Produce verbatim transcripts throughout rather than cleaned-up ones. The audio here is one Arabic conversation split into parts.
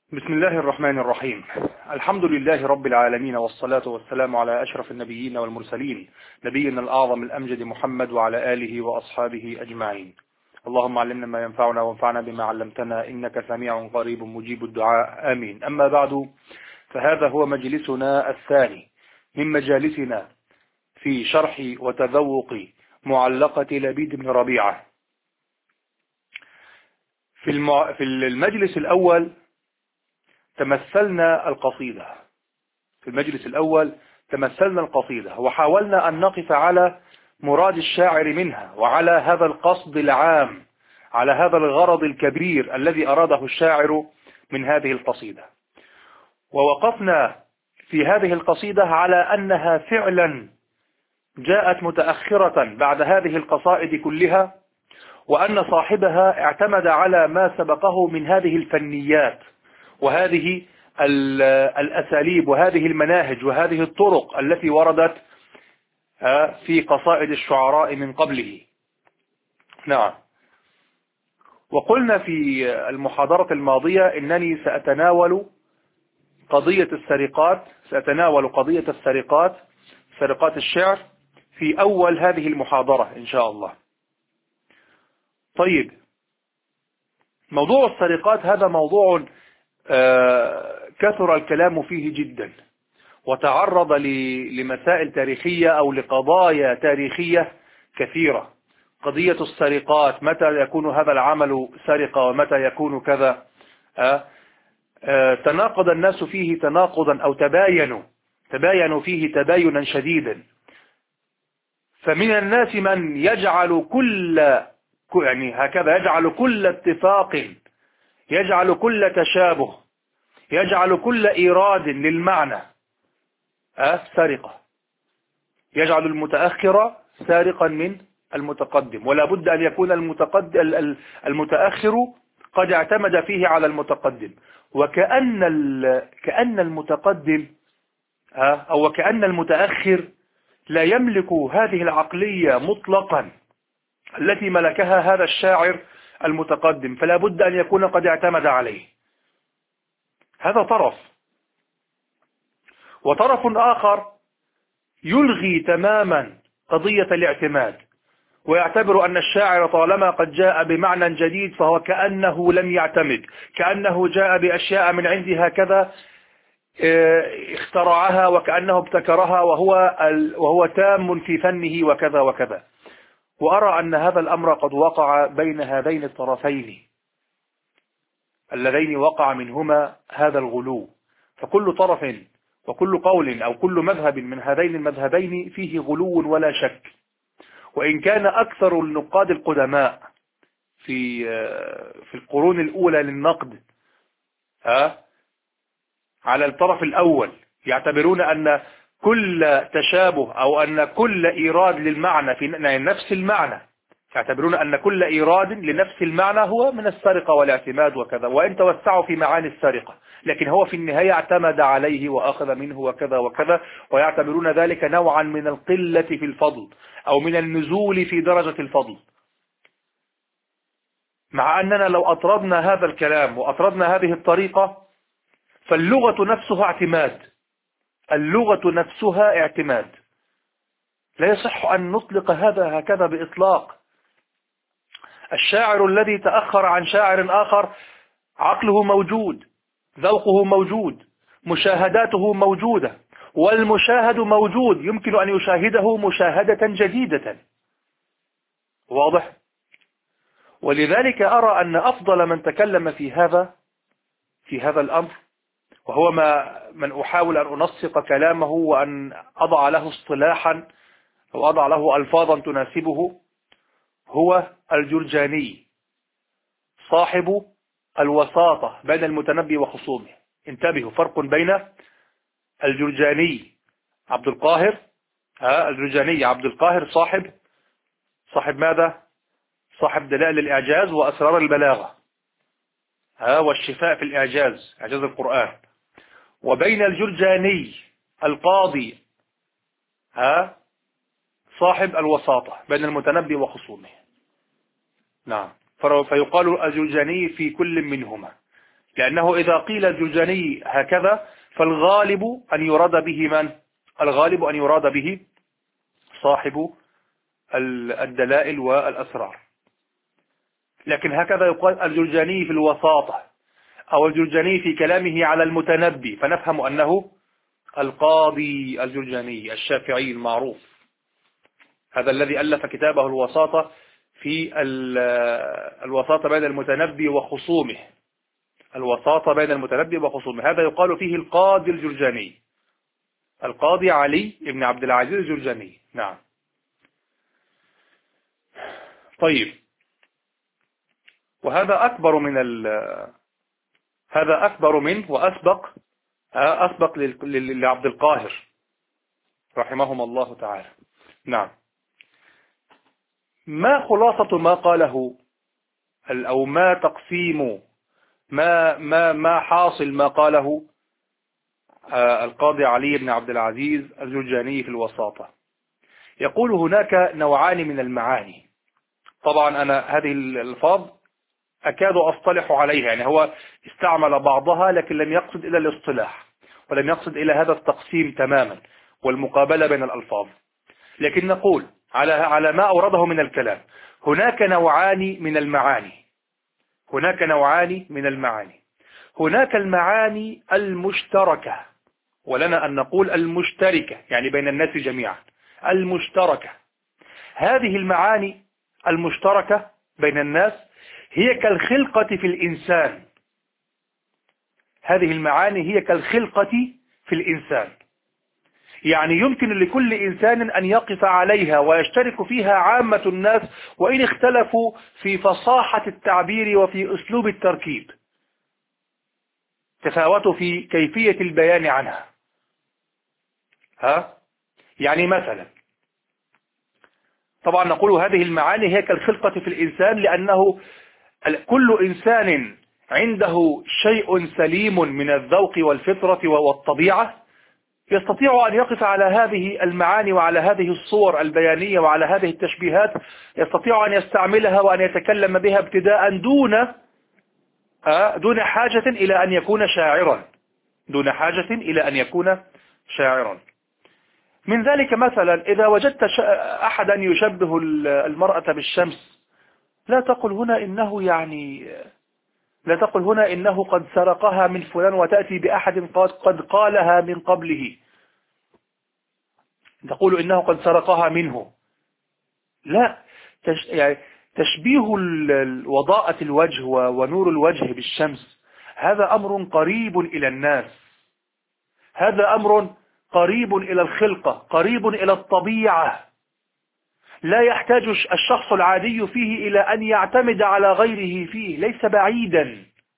بسم الله الرحمن الرحيم. الحمد لله رب العالمين، والصلاة والسلام على أشرف النبيين والمرسلين، نبينا الأعظم الأمجد محمد وعلى آله وأصحابه أجمعين. اللهم علمنا ما ينفعنا وانفعنا بما علمتنا، إنك سميع قريب مجيب الدعاء، آمين. أما بعد، فهذا هو مجلسنا الثاني من مجالسنا في شرح وتذوق معلقة لبيد بن ربيعة. في, المع... في المجلس الأول تمثلنا القصيدة في المجلس الأول تمثلنا القصيدة وحاولنا أن نقف على مراد الشاعر منها، وعلى هذا القصد العام، على هذا الغرض الكبير الذي أراده الشاعر من هذه القصيدة. ووقفنا في هذه القصيدة على أنها فعلا جاءت متأخرة بعد هذه القصائد كلها، وأن صاحبها اعتمد على ما سبقه من هذه الفنيات وهذه الأساليب وهذه المناهج وهذه الطرق التي وردت في قصائد الشعراء من قبله. نعم. وقلنا في المحاضرة الماضية إنني سأتناول قضية السرقات سأتناول قضية السرقات سرقات الشعر في أول هذه المحاضرة إن شاء الله. طيب، موضوع السرقات هذا موضوع كثر الكلام فيه جدا، وتعرض لمسائل تاريخية أو لقضايا تاريخية كثيرة. قضية السرقات، متى يكون هذا العمل سرقة ومتى يكون كذا. تناقض الناس فيه تناقضا أو تباينوا تباينوا فيه تباينا شديدا. فمن الناس من يجعل كل يعني هكذا يجعل كل اتفاق، يجعل كل تشابه، يجعل كل إيراد للمعنى أه سرقة، يجعل المتأخر سارقا من المتقدم، ولا بد أن يكون المتقدم المتأخر قد اعتمد فيه على المتقدم، وكأن كأن المتقدم أه أو كأن المتأخر لا يملك هذه العقلية مطلقا التي ملكها هذا الشاعر المتقدم، فلا بد أن يكون قد اعتمد عليه. هذا طرف. وطرف آخر يلغي تماما قضية الاعتماد، ويعتبر أن الشاعر طالما قد جاء بمعنى جديد فهو كأنه لم يعتمد، كأنه جاء بأشياء من عنده هكذا اخترعها وكأنه ابتكرها، وهو وهو تام في فنه وكذا وكذا. وأرى أن هذا الأمر قد وقع بين هذين الطرفين اللذين وقع منهما هذا الغلو. فكل طرف وكل قول أو كل مذهب من هذين المذهبين فيه غلو ولا شك. وإن كان أكثر النقاد القدماء في في القرون الأولى للنقد ها على الطرف الأول يعتبرون أن كل تشابه أو أن كل إيراد للمعنى في نفس المعنى، يعتبرون أن كل إيراد لنفس المعنى هو من السرقة والاعتماد وكذا، وإن توسعوا في معاني السرقة، لكن هو في النهاية اعتمد عليه وأخذ منه وكذا وكذا، ويعتبرون ذلك نوعا من القلة في الفضل أو من النزول في درجة الفضل. مع أننا لو أطردنا هذا الكلام وأطردنا هذه الطريقة، فاللغة نفسها اعتماد، اللغة نفسها اعتماد. لا يصح أن نطلق هذا هكذا بإطلاق. الشاعر الذي تأخر عن شاعر آخر عقله موجود، ذوقه موجود، مشاهداته موجودة، والمشاهد موجود يمكن أن يشاهده مشاهدة جديدة. واضح؟ ولذلك أرى أن أفضل من تكلم في هذا في هذا الأمر، وهو ما من أحاول أن أنسق كلامه وأن أضع له اصطلاحا أو أضع له ألفاظا تناسبه، هو الجرجاني صاحب الوساطة بين المتنبي وخصومه. انتبهوا، فرق بين الجرجاني عبد القاهر ها الجرجاني عبد القاهر صاحب صاحب ماذا؟ صاحب دلائل الإعجاز وأسرار البلاغة ها والشفاء في الإعجاز، إعجاز القرآن. وبين الجرجاني القاضي ها صاحب الوساطة بين المتنبي وخصومه. نعم. فيقال الجرجاني في كل منهما، لأنه إذا قيل الجرجاني هكذا فالغالب أن يراد به من؟ الغالب أن يراد به صاحب الدلائل والأسرار. لكن هكذا يقال الجرجاني في الوساطة أو الجرجاني في كلامه على المتنبي، فنفهم أنه القاضي الجرجاني الشافعي المعروف، هذا الذي ألف كتابه الوساطة في الوساطة بين المتنبي وخصومه، الوساطة بين المتنبي وخصومه، هذا يقال فيه القاضي الجرجاني، القاضي علي بن عبد العزيز الجرجاني. نعم. طيب، وهذا أكبر من ال هذا أكبر منه وأسبق أسبق لعبد القاهر رحمهم الله تعالى. نعم. ما خلاصة ما قاله أو ما تقسيم ما ما ما حاصل ما قاله القاضي علي بن عبد العزيز الجرجاني في الوساطة؟ يقول هناك نوعان من المعاني. طبعا أنا هذه الألفاظ أكاد أصطلح عليها، يعني هو استعمل بعضها لكن لم يقصد إلى الاصطلاح ولم يقصد إلى هذا التقسيم تماما والمقابلة بين الألفاظ، لكن نقول على على ما أورده من الكلام هناك نوعان من المعاني. هناك نوعان من المعاني هناك المعاني المشتركة، ولنا أن نقول المشتركة، يعني بين الناس جميعا المشتركة. هذه المعاني المشتركة بين الناس هي كالخلقة في الإنسان. هذه المعاني هي كالخلقة في الإنسان، يعني يمكن لكل إنسان أن يقف عليها ويشترك فيها عامة الناس، وإن اختلفوا في فصاحة التعبير وفي أسلوب التركيب، تفاوتوا في كيفية البيان عنها. ها؟ يعني مثلا طبعا نقول هذه المعاني هي كالخلقة في الإنسان، لأنه كل إنسان عنده شيء سليم من الذوق والفطرة والطبيعة يستطيع أن يقف على هذه المعاني وعلى هذه الصور البيانية وعلى هذه التشبيهات، يستطيع أن يستعملها وأن يتكلم بها ابتداء دون دون حاجة إلى أن يكون شاعرا دون حاجة إلى أن يكون شاعرا. من ذلك مثلا إذا وجدت أحدا يشبه المرأة بالشمس، لا تقل هنا إنه يعني لا تقل هنا إنه قد سرقها من فلان وتأتي بأحد قد قالها من قبله، تقول إنه قد سرقها منه. لا، تش يعني تشبيه وضاءة الوجه ونور الوجه بالشمس هذا أمر قريب إلى الناس، هذا أمر قريب إلى الخلقة، قريب إلى الطبيعة، لا يحتاج الشخص العادي فيه إلى أن يعتمد على غيره فيه، ليس بعيدا.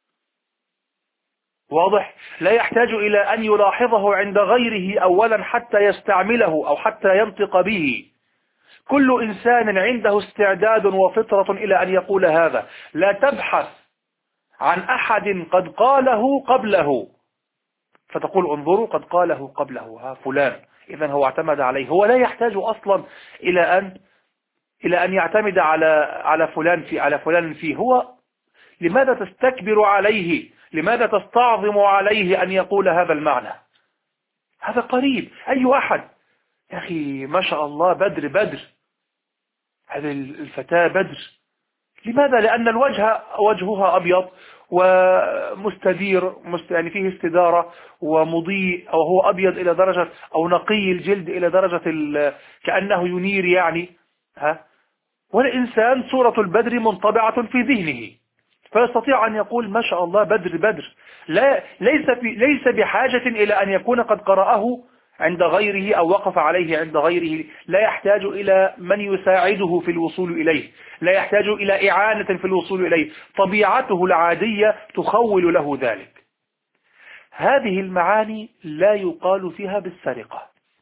واضح؟ لا يحتاج إلى أن يلاحظه عند غيره أولا حتى يستعمله أو حتى ينطق به. كل إنسان عنده استعداد وفطرة إلى أن يقول هذا، لا تبحث عن أحد قد قاله قبله فتقول انظروا قد قاله قبله ها فلان، إذن هو اعتمد عليه. هو لا يحتاج أصلا إلى أن إلى أن يعتمد على على فلان في على فلان فيه. هو لماذا تستكبر عليه؟ لماذا تستعظم عليه أن يقول هذا المعنى؟ هذا قريب. أي أحد يا أخي ما شاء الله بدر بدر، هذه الفتاة بدر. لماذا؟ لأن الوجه وجهها أبيض ومستدير، يعني فيه استدارة ومضيء، أو هو أبيض إلى درجة أو نقي الجلد إلى درجة كأنه ينير يعني. ها؟ والإنسان صورة البدر منطبعة في ذهنه، فيستطيع أن يقول ما شاء الله بدر بدر، لا ليس في ليس بحاجة إلى أن يكون قد قرأه عند غيره أو وقف عليه عند غيره، لا يحتاج إلى من يساعده في الوصول إليه، لا يحتاج إلى إعانة في الوصول إليه، طبيعته العادية تخول له ذلك. هذه المعاني لا يقال فيها بالسرقة،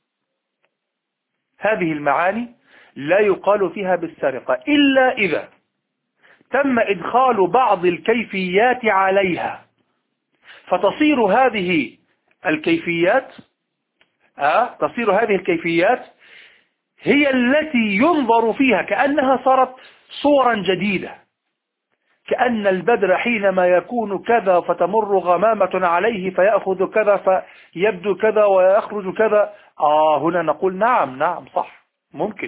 هذه المعاني لا يقال فيها بالسرقة إلا إذا تم إدخال بعض الكيفيات عليها، فتصير هذه الكيفيات آه تصير هذه الكيفيات هي التي ينظر فيها كأنها صارت صورا جديدة، كأن البدر حينما يكون كذا فتمر غمامة عليه فيأخذ كذا فيبدو كذا ويخرج كذا. آه هنا نقول نعم نعم صح ممكن،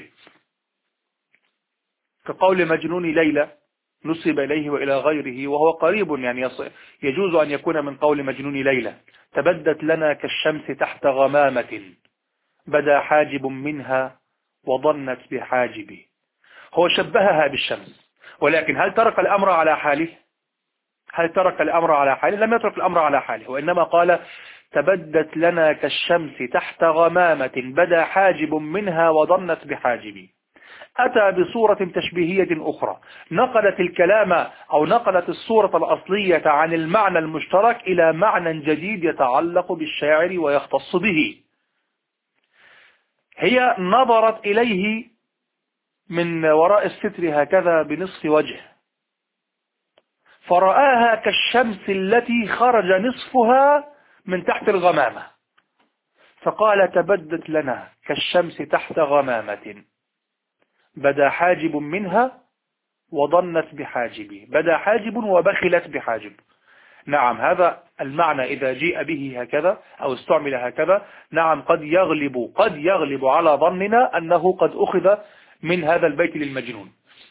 كقول مجنون ليلى نسب إليه وإلى غيره وهو قريب، يعني يجوز أن يكون من قول مجنون ليلى: تبدت لنا كالشمس تحت غمامة بدا حاجب منها وظنت بحاجبه. هو شبهها بالشمس، ولكن هل ترك الأمر على حاله؟ هل ترك الأمر على حاله؟ لم يترك الأمر على حاله، وإنما قال تبدت لنا كالشمس تحت غمامة بدا حاجب منها وظنت بحاجبه. أتى بصورة تشبيهية أخرى نقلت الكلام أو نقلت الصورة الأصلية عن المعنى المشترك إلى معنى جديد يتعلق بالشاعر ويختص به. هي نظرت إليه من وراء الستر هكذا بنصف وجه، فرآها كالشمس التي خرج نصفها من تحت الغمامة، فقال تبدت لنا كالشمس تحت غمامة بدا حاجب منها وظنت بحاجبه. بدا حاجب وبخلت بحاجب. نعم هذا المعنى إذا جيء به هكذا أو استعمل هكذا نعم قد يغلب قد يغلب على ظننا أنه قد أخذ من هذا البيت للمجنون.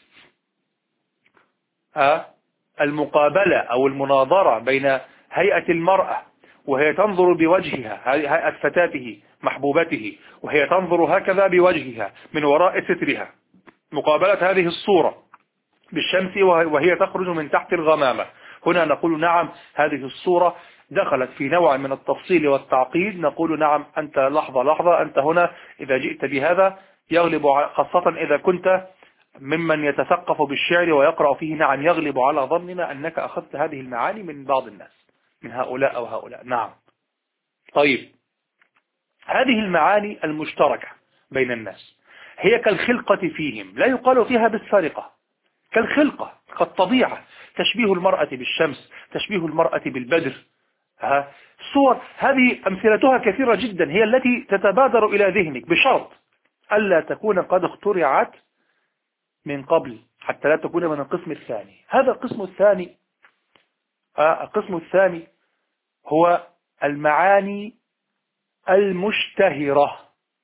ها المقابلة أو المناظرة بين هيئة المرأة وهي تنظر بوجهها، هيئة فتاته محبوبته، وهي تنظر هكذا بوجهها من وراء سترها، مقابلة هذه الصورة بالشمس وهي تخرج من تحت الغمامة. هنا نقول نعم هذه الصورة دخلت في نوع من التفصيل والتعقيد. نقول نعم أنت لحظة لحظة أنت هنا إذا جئت بهذا يغلب، خاصة إذا كنت ممن يتثقف بالشعر ويقرأ فيه، نعم يغلب على ظننا أنك أخذت هذه المعاني من بعض الناس، من هؤلاء أو هؤلاء. نعم طيب، هذه المعاني المشتركة بين الناس هي كالخلقة فيهم، لا يقال فيها بالسرقة، كالخلقة كالطبيعة، تشبيه المرأة بالشمس، تشبيه المرأة بالبدر. ها صور هذه أمثلتها كثيرة جدا، هي التي تتبادر إلى ذهنك بشرط ألا تكون قد اخترعت من قبل، حتى لا تكون من القسم الثاني. هذا القسم الثاني آه القسم الثاني هو المعاني المشتهرة.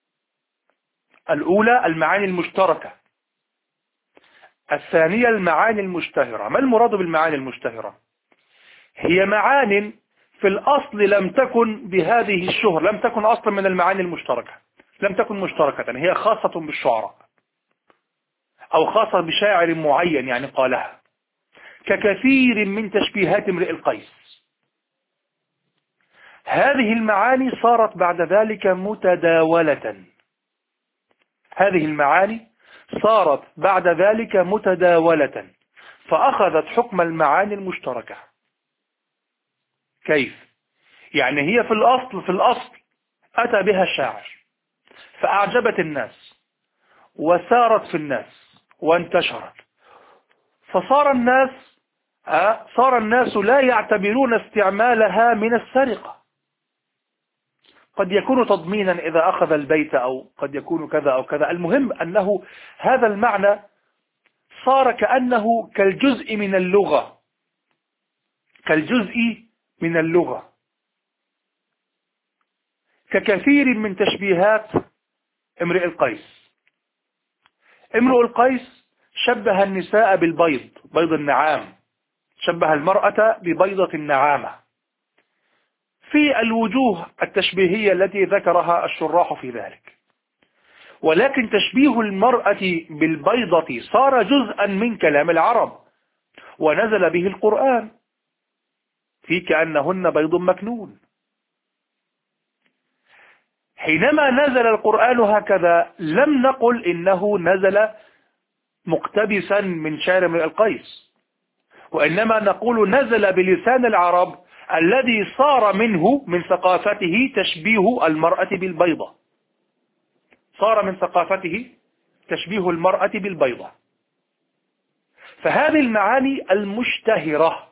الأولى المعاني المشتركة، الثانية المعاني المشتهرة. ما المراد بالمعاني المشتهرة؟ هي معان في الأصل لم تكن بهذه الشهر، لم تكن أصلا من المعاني المشتركة، لم تكن مشتركة، هي خاصة بالشعراء أو خاصة بشاعر معين يعني قالها، ككثير من تشبيهات امرئ القيس. هذه المعاني صارت بعد ذلك متداولة، هذه المعاني صارت بعد ذلك متداولة فأخذت حكم المعاني المشتركة. كيف؟ يعني هي في الأصل في الأصل أتى بها الشاعر فأعجبت الناس وسارت في الناس وانتشرت، فصار الناس صار الناس لا يعتبرون استعمالها من السرقة. قد يكون تضمينا إذا أخذ البيت، أو قد يكون كذا أو كذا، المهم أنه هذا المعنى صار كأنه كالجزء من اللغة، كالجزء من اللغة، ككثير من تشبيهات امرئ القيس. امرؤ القيس شبه النساء بالبيض، بيض النعام، شبه المرأة ببيضة النعامة في الوجوه التشبيهية التي ذكرها الشراح في ذلك. ولكن تشبيه المرأة بالبيضة صار جزءا من كلام العرب، ونزل به القرآن في كأنهن بيض مكنون. حينما نزل القرآن هكذا لم نقل إنه نزل مقتبسا من شعر امرئ القيس، وإنما نقول نزل بلسان العرب الذي صار منه من ثقافته تشبيه المرأة بالبيضة، صار من ثقافته تشبيه المرأة بالبيضة. فهذه المعاني المشتهرة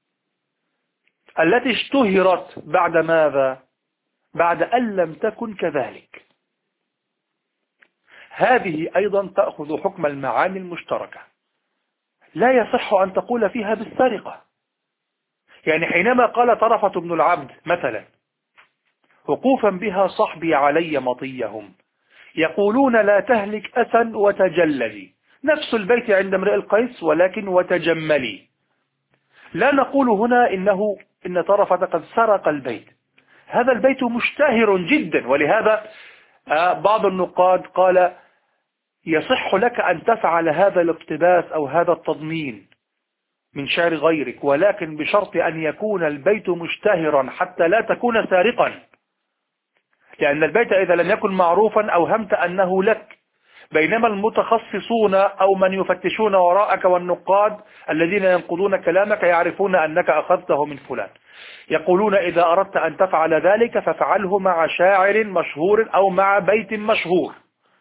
التي اشتهرت بعد ماذا؟ بعد أن لم تكن كذلك، هذه أيضا تأخذ حكم المعاني المشتركة. لا يصح أن تقول فيها بالسرقة. يعني حينما قال طرفة بن العبد مثلا وقوفا بها صحبي علي مطيهم يقولون لا تهلك أسا وتجللي، نفس البيت عند امرئ القيس ولكن وتجملي. لا نقول هنا إنه إن طرفة قد سرق البيت، هذا البيت مشتهر جدا، ولهذا بعض النقاد قال يصح لك أن تفعل هذا الاقتباس أو هذا التضمين من شعر غيرك، ولكن بشرط أن يكون البيت مشتهرا حتى لا تكون سارقا، لأن البيت إذا لم يكن معروفا أوهمت أنه لك، بينما المتخصصون أو من يفتشون وراءك والنقاد الذين ينقضون كلامك يعرفون أنك أخذته من فلان. يقولون إذا أردت أن تفعل ذلك فافعله مع شاعر مشهور أو مع بيت مشهور،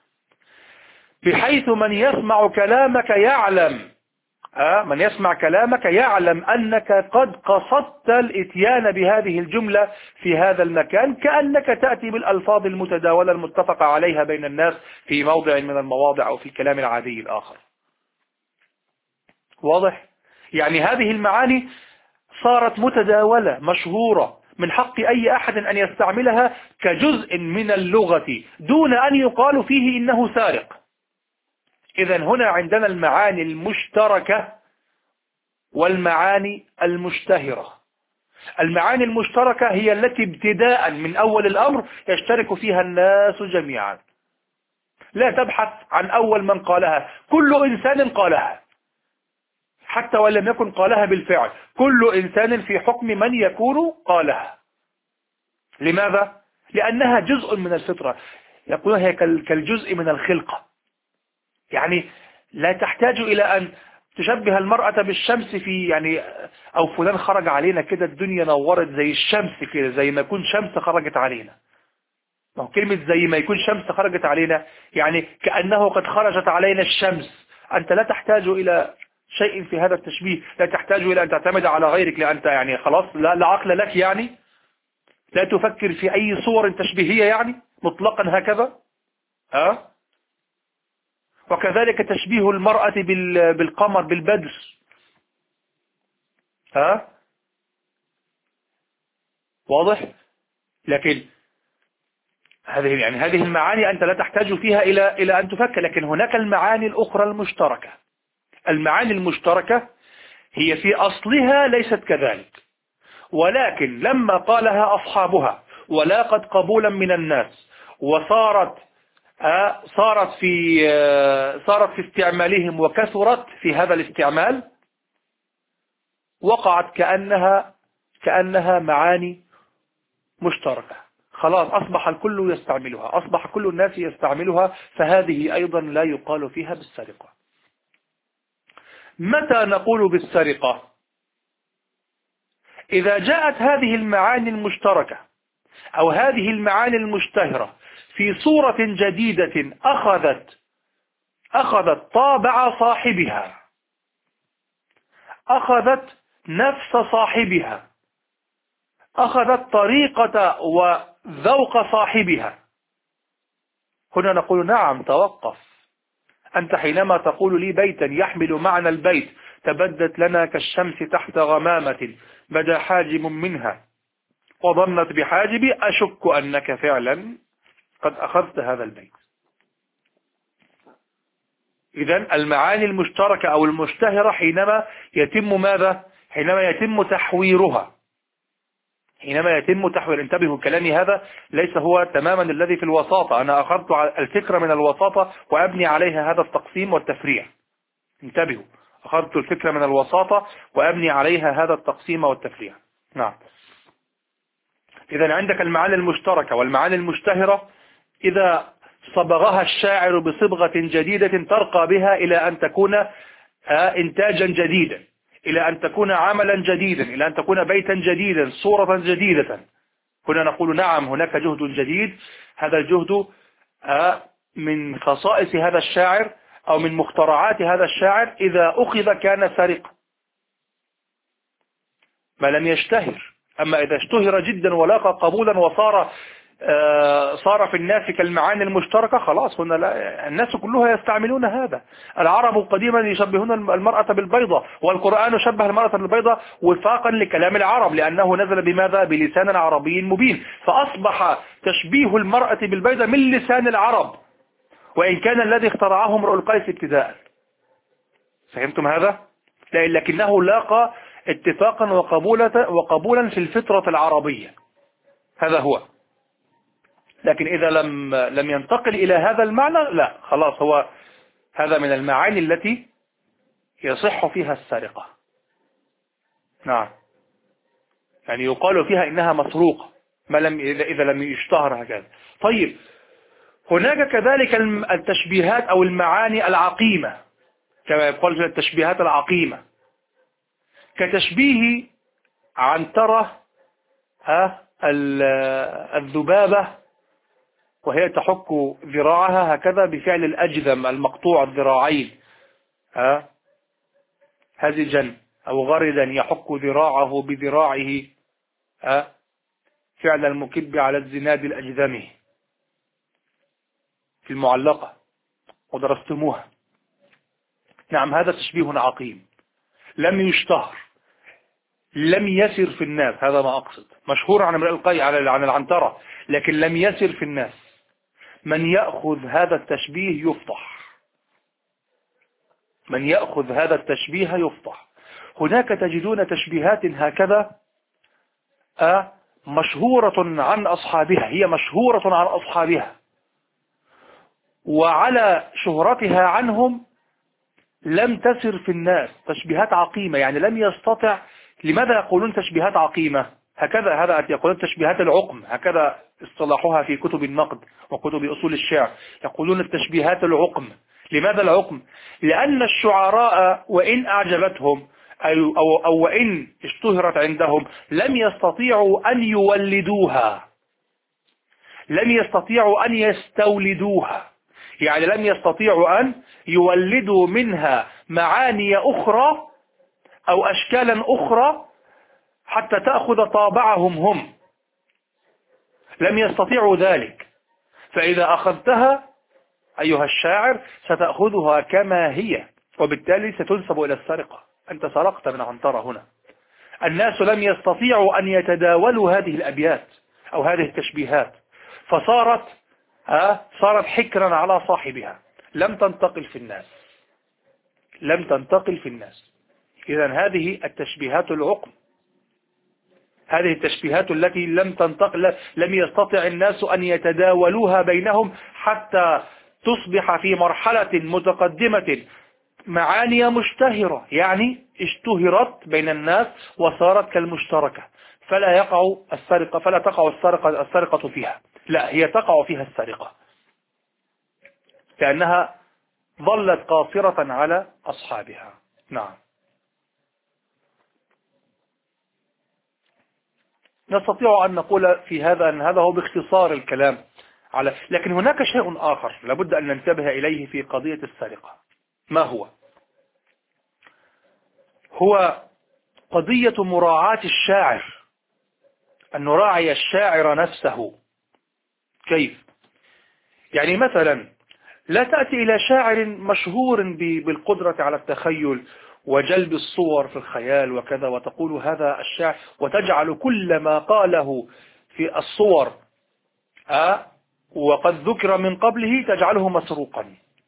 بحيث من يسمع كلامك يعلم آه من يسمع كلامك يعلم أنك قد قصدت الاتيان بهذه الجملة في هذا المكان، كأنك تأتي بالألفاظ المتداولة المتفق عليها بين الناس في موضع من المواضع أو في الكلام العادي الآخر. واضح؟ يعني هذه المعاني صارت متداولة مشهورة، من حق أي أحد أن يستعملها كجزء من اللغة دون أن يقال فيه إنه سارق. إذا هنا عندنا المعاني المشتركة والمعاني المشتهرة. المعاني المشتركة هي التي ابتداء من أول الأمر يشترك فيها الناس جميعا، لا تبحث عن أول من قالها، كل إنسان قالها حتى وإن لم يكن قالها بالفعل، كل إنسان في حكم من يكون قالها. لماذا؟ لأنها جزء من الفطرة، يقولون هي كالجزء من الخلقة، يعني لا تحتاج إلى أن تشبه المرأة بالشمس في يعني أو فلان خرج علينا كده الدنيا نورت زي الشمس كده، زي ما يكون شمس خرجت علينا. كلمة زي ما يكون شمس خرجت علينا يعني كأنه قد خرجت علينا الشمس. أنت لا تحتاج إلى شيء في هذا التشبيه، لا تحتاج إلى أن تعتمد على غيرك، لأنت يعني خلاص لا, لا عقل لك، يعني لا تفكر في أي صور تشبيهية يعني مطلقا هكذا. أه؟ وكذلك تشبيه المرأة بالقمر بالبدر. ها واضح؟ لكن هذه يعني هذه المعاني أنت لا تحتاج فيها إلى إلى أن تفكر، لكن هناك المعاني الأخرى المشتركة. المعاني المشتركة هي في أصلها ليست كذلك، ولكن لما قالها أصحابها ولاقت قبولا من الناس وصارت آه صارت في آه صارت في استعمالهم وكثرت في هذا الاستعمال، وقعت كأنها كأنها معاني مشتركة، خلاص أصبح الكل يستعملها، أصبح كل الناس يستعملها، فهذه أيضا لا يقال فيها بالسرقة. متى نقول بالسرقة؟ إذا جاءت هذه المعاني المشتركة أو هذه المعاني المشتهرة في صورة جديدة أخذت أخذت طابع صاحبها، أخذت نفس صاحبها، أخذت طريقة وذوق صاحبها، هنا نقول نعم توقف. أنت حينما تقول لي بيتا يحمل معنى البيت تبدت لنا كالشمس تحت غمامة بدا حاجب منها وظنت بحاجبي، أشك أنك فعلا قد أخذت هذا البيت. إذن المعاني المشتركة أو المشتهرة حينما يتم ماذا؟ حينما يتم تحويرها، حينما يتم تحوير. انتبهوا كلامي هذا ليس هو تماما الذي في الوساطة، أنا أخذت الفكرة من الوساطة وأبني عليها هذا التقسيم والتفريع. انتبهوا، أخذت الفكرة من الوساطة وأبني عليها هذا التقسيم والتفريع. نعم. إذا عندك المعاني المشتركة والمعاني المشتهرة إذا صبغها الشاعر بصبغة جديدة ترقى بها إلى أن تكون إنتاجا جديدا، إلى أن تكون عملا جديدا، إلى أن تكون بيتا جديدا، صورة جديدة. هنا نقول نعم هناك جهد جديد، هذا الجهد من خصائص هذا الشاعر أو من مخترعات هذا الشاعر، إذا أخذ كان سرقة ما لم يشتهر. أما إذا اشتهر جدا ولاقى قبولا وصار صار في الناس كالمعاني المشتركة، خلاص هنا لا، الناس كلها يستعملون هذا. العرب قديما يشبهون المرأة بالبيضة، والقرآن شبه المرأة بالبيضة وفاقا لكلام العرب، لأنه نزل بماذا؟ بلسان عربي مبين، فأصبح تشبيه المرأة بالبيضة من لسان العرب، وإن كان الذي اخترعه امرؤ القيس ابتداء. فهمتم هذا؟ لكنه لاقى اتفاقا وقبولا في الفطرة العربية، هذا هو. لكن إذا لم لم ينتقل إلى هذا المعنى، لا خلاص، هو هذا من المعاني التي يصح فيها السرقة. نعم، يعني يقال فيها إنها مسروقة ما لم إذا لم يشتهر هكذا. طيب، هناك كذلك التشبيهات أو المعاني العقيمة، كما يقال في التشبيهات العقيمة، كتشبيه عنترة الذبابة وهي تحك ذراعها هكذا بفعل الأجذم المقطوع الذراعين، ها هزجا أو غردا يحك ذراعه بذراعه، ها فعل المكب على الزناد الأجذمي في المعلقة ودرستموها. نعم، هذا تشبيه عقيم لم يشتهر، لم يسر في الناس، هذا ما أقصد. مشهور عن امرئ القيس عن العنترة، لكن لم يسر في الناس. من يأخذ هذا التشبيه يفضح، من يأخذ هذا التشبيه يفضح. هناك تجدون تشبيهات هكذا مشهورة عن أصحابها، هي مشهورة عن أصحابها، وعلى شهرتها عنهم لم تسر في الناس. تشبيهات عقيمة، يعني لم يستطع. لماذا يقولون تشبيهات عقيمة؟ هكذا هذا يقولون تشبيهات العقم، هكذا اصطلاحها في كتب النقد وكتب أصول الشعر، يقولون التشبيهات العقم. لماذا العقم؟ لأن الشعراء وإن أعجبتهم أو, أو, أو وإن اشتهرت عندهم لم يستطيعوا أن يولدوها، لم يستطيعوا أن يستولدوها، يعني لم يستطيعوا أن يولدوا منها معاني أخرى أو أشكالا أخرى حتى تأخذ طابعهم هم، لم يستطيعوا ذلك. فإذا أخذتها أيها الشاعر ستأخذها كما هي، وبالتالي ستنسب إلى السرقة، أنت سرقت من عنترة هنا. الناس لم يستطيعوا أن يتداولوا هذه الأبيات أو هذه التشبيهات، فصارت ها صارت حكرا على صاحبها، لم تنتقل في الناس، لم تنتقل في الناس. إذن هذه التشبيهات العقم، هذه التشبيهات التي لم تنتقل، لم يستطع الناس أن يتداولوها بينهم حتى تصبح في مرحلة متقدمة معاني مشتهرة، يعني اشتهرت بين الناس وصارت كالمشتركة، فلا يقع السرقة، فلا تقع السرقة السرقة فيها، لا هي تقع فيها السرقة، لأنها ظلت قاصرة على أصحابها. نعم، نستطيع أن نقول في هذا أن هذا هو باختصار الكلام على، لكن هناك شيء آخر لابد أن ننتبه إليه في قضية السرقة. ما هو؟ هو قضية مراعاة الشاعر، أن نراعي الشاعر نفسه. كيف؟ يعني مثلا لا تأتي إلى شاعر مشهور بالقدرة على التخيل وجلب الصور في الخيال وكذا وتقول هذا الشاعر، وتجعل كل ما قاله في الصور أه وقد ذكر من قبله تجعله مسروقا.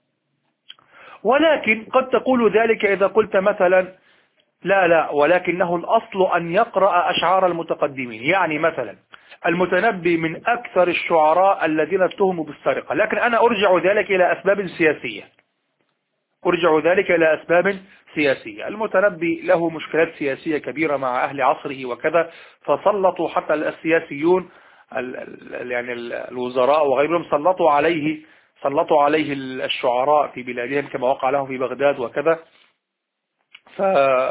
ولكن قد تقول ذلك إذا قلت مثلا لا لا ولكنه الأصل أن يقرأ أشعار المتقدمين. يعني مثلا المتنبي من أكثر الشعراء الذين اتهموا بالسرقة، لكن أنا أرجع ذلك إلى أسباب سياسية، أرجع ذلك إلى أسباب سياسية. المتنبي له مشكلات سياسية كبيرة مع أهل عصره وكذا، فسلطوا حتى السياسيون يعني الوزراء وغيرهم سلطوا عليه سلطوا عليه الشعراء في بلادهم كما وقع له في بغداد وكذا. ف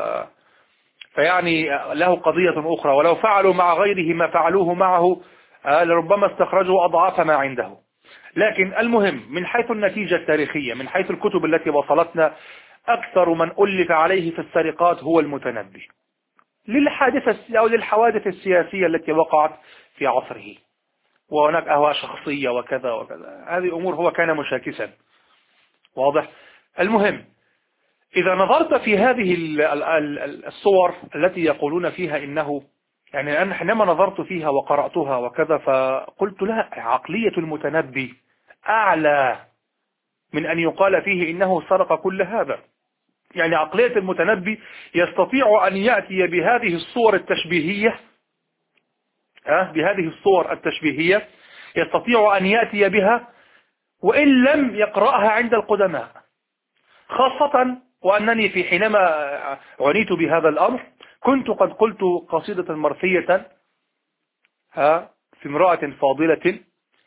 فيعني له قضية أخرى، ولو فعلوا مع غيره ما فعلوه معه لربما استخرجوا أضعاف ما عنده. لكن المهم من حيث النتيجة التاريخية، من حيث الكتب التي وصلتنا، أكثر من ألف عليه في السرقات هو المتنبي للحادثة أو للحوادث السياسية التي وقعت في عصره. وهناك أهواء شخصية وكذا وكذا. هذه أمور هو كان مشاكسا. واضح. المهم، إذا نظرت في هذه الصور التي يقولون فيها إنه يعني أنا حينما نظرت فيها وقرأتها وكذا فقلت لا، عقلية المتنبي أعلى من أن يقال فيه إنه سرق كل هذا. يعني عقلية المتنبي يستطيع أن يأتي بهذه الصور التشبيهية أه؟ بهذه الصور التشبيهية يستطيع أن يأتي بها وإن لم يقرأها عند القدماء، خاصة وأنني في حينما عنيت بهذا الأمر كنت قد قلت قصيدة مرثية ها في امرأة فاضلة،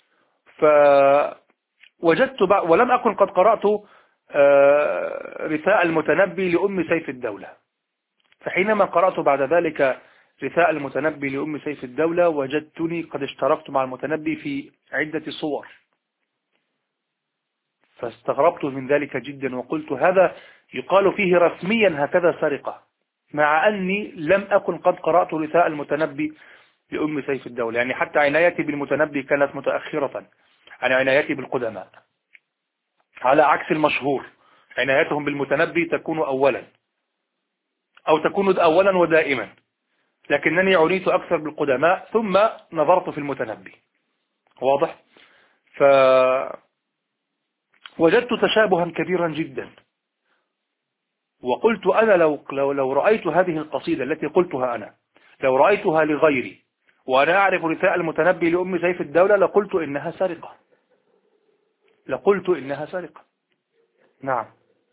فوجدت ولم أكن قد قرأت رثاء المتنبي لأم سيف الدولة. فحينما قرأت بعد ذلك رثاء المتنبي لأم سيف الدولة وجدتني قد اشتركت مع المتنبي في عدة صور، فاستغربت من ذلك جدا وقلت هذا يقال فيه رسميا هكذا سرقة، مع أني لم أكن قد قرأت رثاء المتنبي لأم سيف الدولة. يعني حتى عنايتي بالمتنبي كانت متأخرة عن عنايتي بالقدماء، على عكس المشهور عنايتهم بالمتنبي تكون أولا أو تكون أولا ودائما، لكنني عنيت أكثر بالقدماء ثم نظرت في المتنبي. واضح. فوجدت تشابها كبيرا جدا، وقلت أنا لو, لو, لو رأيت هذه القصيدة التي قلتها أنا لو رأيتها لغيري وأنا أعرف رثاء المتنبي لأم سيف الدولة لقلت إنها سرقة، لقلت إنها سرقة. نعم.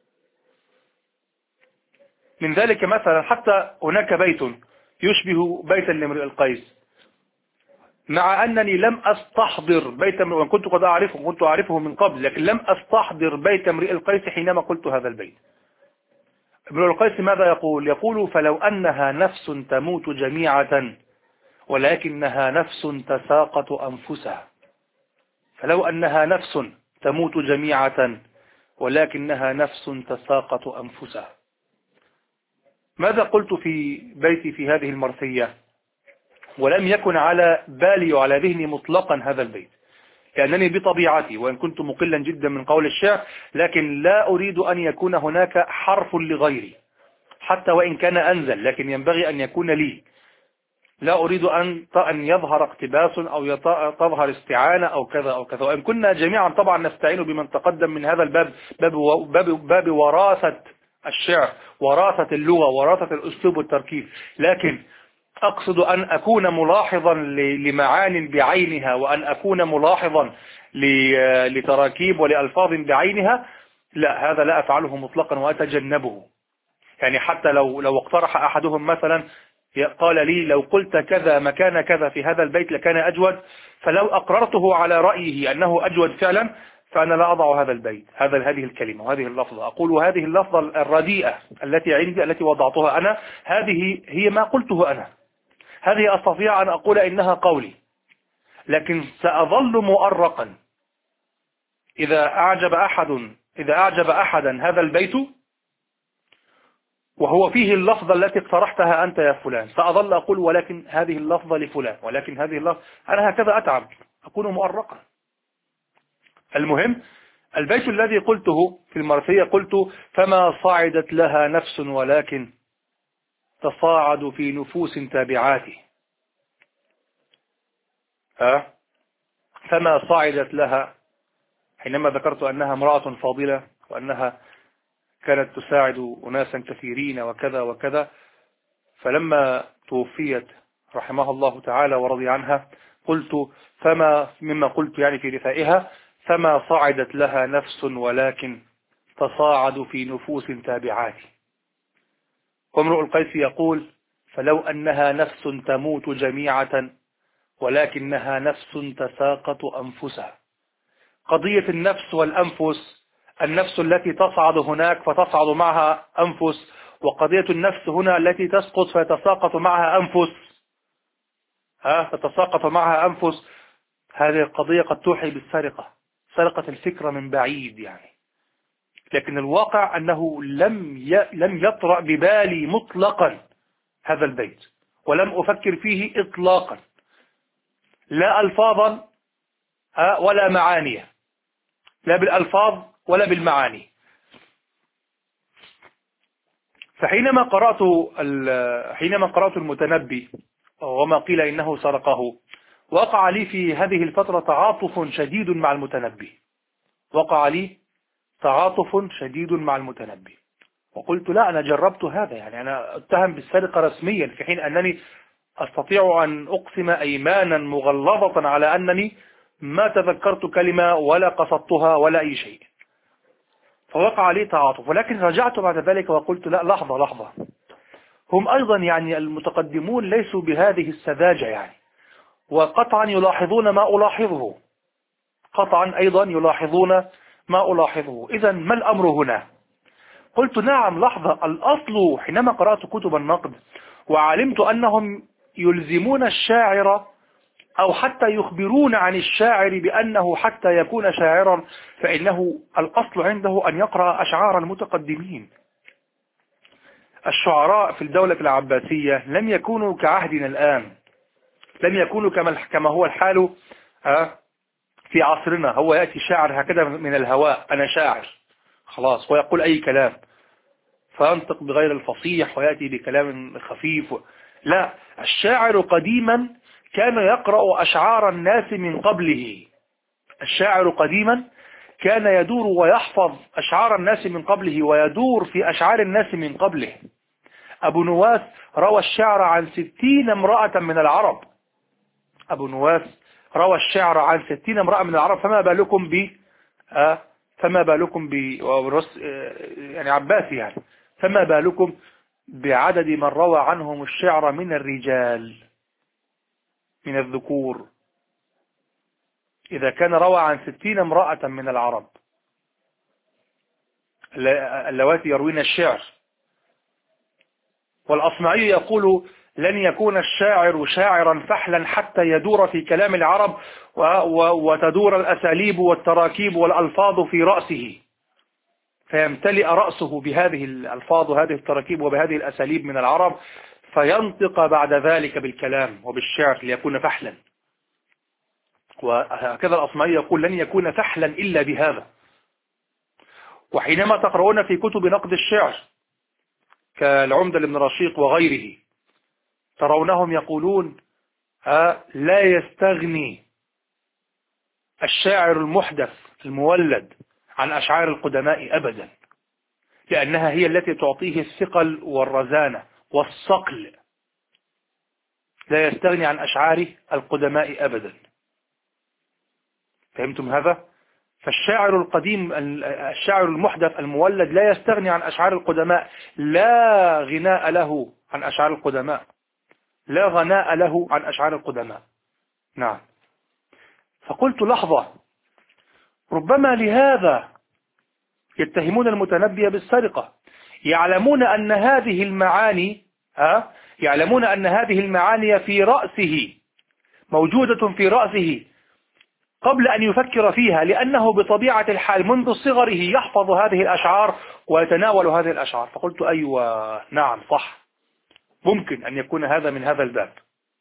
من ذلك مثلا حتى هناك بيت يشبه بيتا لامرئ القيس، مع أنني لم أستحضر بيت امرئ، وكنت قد أعرفه كنت أعرفه من قبل، لكن لم أستحضر بيت امرئ القيس حينما قلت هذا البيت. امرئ القيس ماذا يقول؟ يقول فلو أنها نفس تموت جميعة ولكنها نفس تساقط أنفسها. فلو أنها نفس تموت جميعة ولكنها نفس تساقط أنفسها. ماذا قلت في بيتي في هذه المرثية؟ ولم يكن على بالي وعلى ذهني مطلقا هذا البيت، لأنني بطبيعتي وإن كنت مقلا جدا من قول الشعر لكن لا أريد أن يكون هناك حرف لغيري حتى وإن كان أنزل، لكن ينبغي أن يكون لي. لا أريد أن أن يظهر اقتباس أو تظهر استعانة أو كذا أو كذا، وإن كنا جميعا طبعا نستعين بمن تقدم من هذا الباب، باب, باب, باب وراثة الشعر، وراثة اللغة، وراثة الأسلوب والتركيب، لكن أقصد أن أكون ملاحظا لمعان بعينها وأن أكون ملاحظا لتراكيب ولألفاظ بعينها، لا، هذا لا أفعله مطلقا وأتجنبه. يعني حتى لو لو اقترح أحدهم مثلا قال لي لو قلت كذا مكان كذا في هذا البيت لكان أجود، فلو أقررته على رأيه أنه أجود فعلا فأنا لا أضع هذا البيت، هذا هذه الكلمة وهذه اللفظة، أقول هذه اللفظة الرديئة التي عندي التي وضعتها أنا هذه هي ما قلته أنا، هذه أستطيع أن أقول إنها قولي، لكن سأظل مؤرقا إذا أعجب أحد إذا أعجب أحدا هذا البيت وهو فيه اللفظة التي اقترحتها أنت يا فلان، سأظل أقول ولكن هذه اللفظة لفلان، ولكن هذه اللفظة، أنا هكذا أتعب، أكون مؤرقا. المهم البيت الذي قلته في المرثية قلت فما صعدت لها نفس ولكن تصاعد في نفوس تابعاته. أه؟ فما صعدت لها، حينما ذكرت أنها امرأة فاضلة وأنها كانت تساعد أناسا كثيرين وكذا وكذا، فلما توفيت رحمها الله تعالى ورضي عنها قلت فما مما قلت يعني في رثائها فما صعدت لها نفس ولكن تصاعد في نفوس تابعاته. وامرؤ القيس يقول فلو أنها نفس تموت جميعة ولكنها نفس تساقط أنفسها. قضية النفس والأنفس، النفس التي تصعد هناك فتصعد معها أنفس، وقضية النفس هنا التي تسقط فتساقط معها أنفس، ها فتساقط معها أنفس. هذه القضية قد توحي بالسرقة، سرقة الفكرة من بعيد يعني، لكن الواقع أنه لم لم يطرأ ببالي مطلقا هذا البيت، ولم أفكر فيه إطلاقا، لا ألفاظا ولا معاني، لا بالألفاظ ولا بالمعاني. فحينما قرأت حينما قرأت المتنبي وما قيل إنه سرقه، وقع لي في هذه الفترة تعاطف شديد مع المتنبي، وقع لي تعاطف شديد مع المتنبي، وقلت لا، أنا جربت هذا، يعني أنا أتهم بالسرقة رسميا، في حين أنني أستطيع أن أقسم أيمانا مغلظة على أنني ما تذكرت كلمة ولا قصدتها ولا أي شيء. فوقع لي تعاطف، ولكن رجعت بعد ذلك وقلت لا، لحظة لحظة، هم أيضا يعني المتقدمون ليسوا بهذه السذاجة يعني، وقطعا يلاحظون ما ألاحظه، قطعا أيضا يلاحظون ما ألاحظه. إذا ما الأمر هنا؟ قلت نعم، لحظة، الأصل حينما قرأت كتب النقد وعلمت أنهم يلزمون الشاعر أو حتى يخبرون عن الشاعر بأنه حتى يكون شاعرا فإنه الأصل عنده أن يقرأ أشعار المتقدمين. الشعراء في الدولة العباسية لم يكونوا كعهدنا الآن، لم يكونوا كما هو الحال في عصرنا. هو يأتي شاعر هكذا من الهواء، أنا شاعر خلاص، ويقول أي كلام، فينطق بغير الفصيح ويأتي بكلام خفيف. لا، الشاعر قديما كان يقرأ أشعار الناس من قبله، الشاعر قديما كان يدور ويحفظ أشعار الناس من قبله ويدور في أشعار الناس من قبله. أبو نواس روى الشعر عن ستين امرأة من العرب، أبو نواس روى الشعر عن ستين امرأة من العرب، فما بالكم ب آه فما بالكم ب يعني عباسي يعني، فما بالكم بعدد من روى عنهم الشعر من الرجال، من الذكور. إذا كان روى عن ستين امرأة من العرب اللواتي يروين الشعر. والأصمعي يقول لن يكون الشاعر شاعرا فحلا حتى يدور في كلام العرب وتدور الأساليب والتراكيب والألفاظ في رأسه، فيمتلئ رأسه بهذه الألفاظ وهذه التراكيب وبهذه الأساليب من العرب، فينطق بعد ذلك بالكلام وبالشعر ليكون فحلا. وهكذا الأصمعي يقول لن يكون فحلا إلا بهذا. وحينما تقرؤون في كتب نقد الشعر كالعمدة لابن رشيق وغيره ترونهم يقولون لا يستغني الشاعر المحدث المولد عن أشعار القدماء أبدا، لأنها هي التي تعطيه الثقل والرزانة والصقل، لا يستغني عن أشعار القدماء أبدا. فهمتم هذا؟ فالشاعر القديم الشاعر المحدث المولد لا يستغني عن أشعار القدماء، لا غناء له عن أشعار القدماء، لا غناء له عن أشعار القدماء. نعم. فقلت لحظة، ربما لهذا يتهمون المتنبي بالسرقة، يعلمون أن هذه المعاني ها يعلمون أن هذه المعاني في رأسه، موجودة في رأسه قبل أن يفكر فيها، لأنه بطبيعة الحال منذ صغره يحفظ هذه الأشعار ويتناول هذه الأشعار. فقلت أيوة نعم صح، ممكن أن يكون هذا من هذا الباب،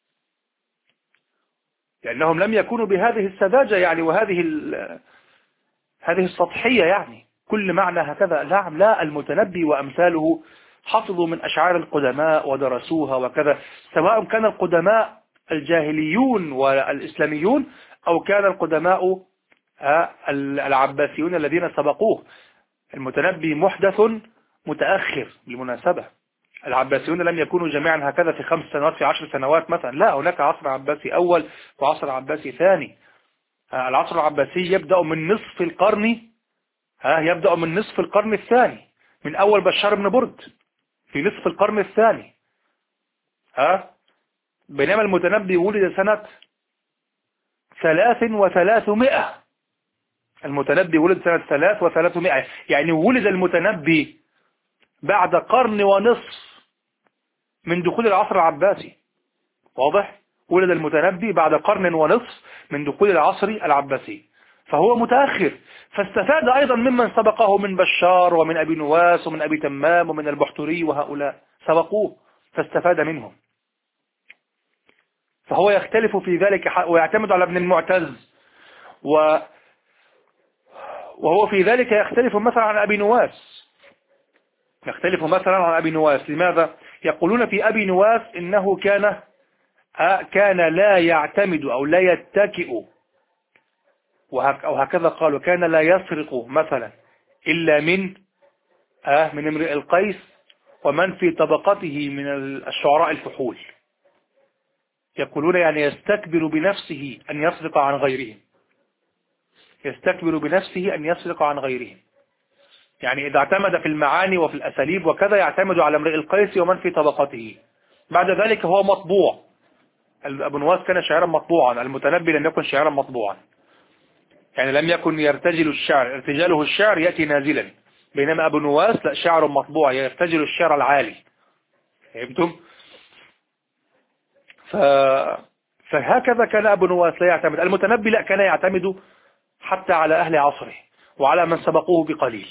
لأنهم لم يكونوا بهذه السذاجة يعني وهذه هذه السطحية يعني كل معنى هكذا. نعم، لا، المتنبي وأمثاله حفظوا من أشعار القدماء ودرسوها وكذا، سواء كان القدماء الجاهليون والإسلاميون أو كان القدماء العباسيون الذين سبقوه. المتنبي محدث متأخر بالمناسبة، العباسيون لم يكونوا جميعا هكذا في خمس سنوات في عشر سنوات مثلا، لا، هناك عصر عباسي أول وعصر عباسي ثاني. العصر العباسي يبدأ من نصف القرن ها يبدأ من نصف القرن الثاني، من أول بشار بن برد في نصف القرن الثاني ها بينما المتنبي ولد سنة ثلاث وثلاثمائة. المتنبي ولد سنة ثلاث وثلاثمائة، يعني ولد المتنبي بعد قرن ونصف من دخول العصر العباسي. واضح؟ ولد المتنبي بعد قرن ونصف من دخول العصر العباسي، فهو متأخر، فاستفاد أيضا ممن سبقه من بشار ومن أبي نواس ومن أبي تمام ومن البحتري، وهؤلاء سبقوه فاستفاد منهم. فهو يختلف في ذلك ويعتمد على ابن المعتز و وهو في ذلك يختلف مثلا عن أبي نواس، يختلف مثلا عن أبي نواس. لماذا؟ يقولون في أبي نواس إنه كان كان لا يعتمد أو لا يتكئ، أو هكذا قالوا، كان لا يسرق مثلا إلا من آه من امرئ القيس ومن في طبقته من الشعراء الفحول. يقولون يعني يستكبر بنفسه أن يسرق عن غيرهم، يستكبر بنفسه أن يسرق عن غيرهم. يعني إذا اعتمد في المعاني وفي الأساليب وكذا يعتمد على امرئ القيس ومن في طبقته. بعد ذلك هو مطبوع. أبو نواس كان شاعرا مطبوعا، المتنبي لم يكن شاعرا مطبوعا، يعني لم يكن يرتجل الشعر، ارتجاله الشعر يأتي نازلا، بينما أبو نواس لا، شعر مطبوع يرتجل الشعر العالي. فهمتم؟ ف... فهكذا كان أبو نواس لا يعتمد. المتنبي لا، كان يعتمد حتى على أهل عصره وعلى من سبقوه بقليل،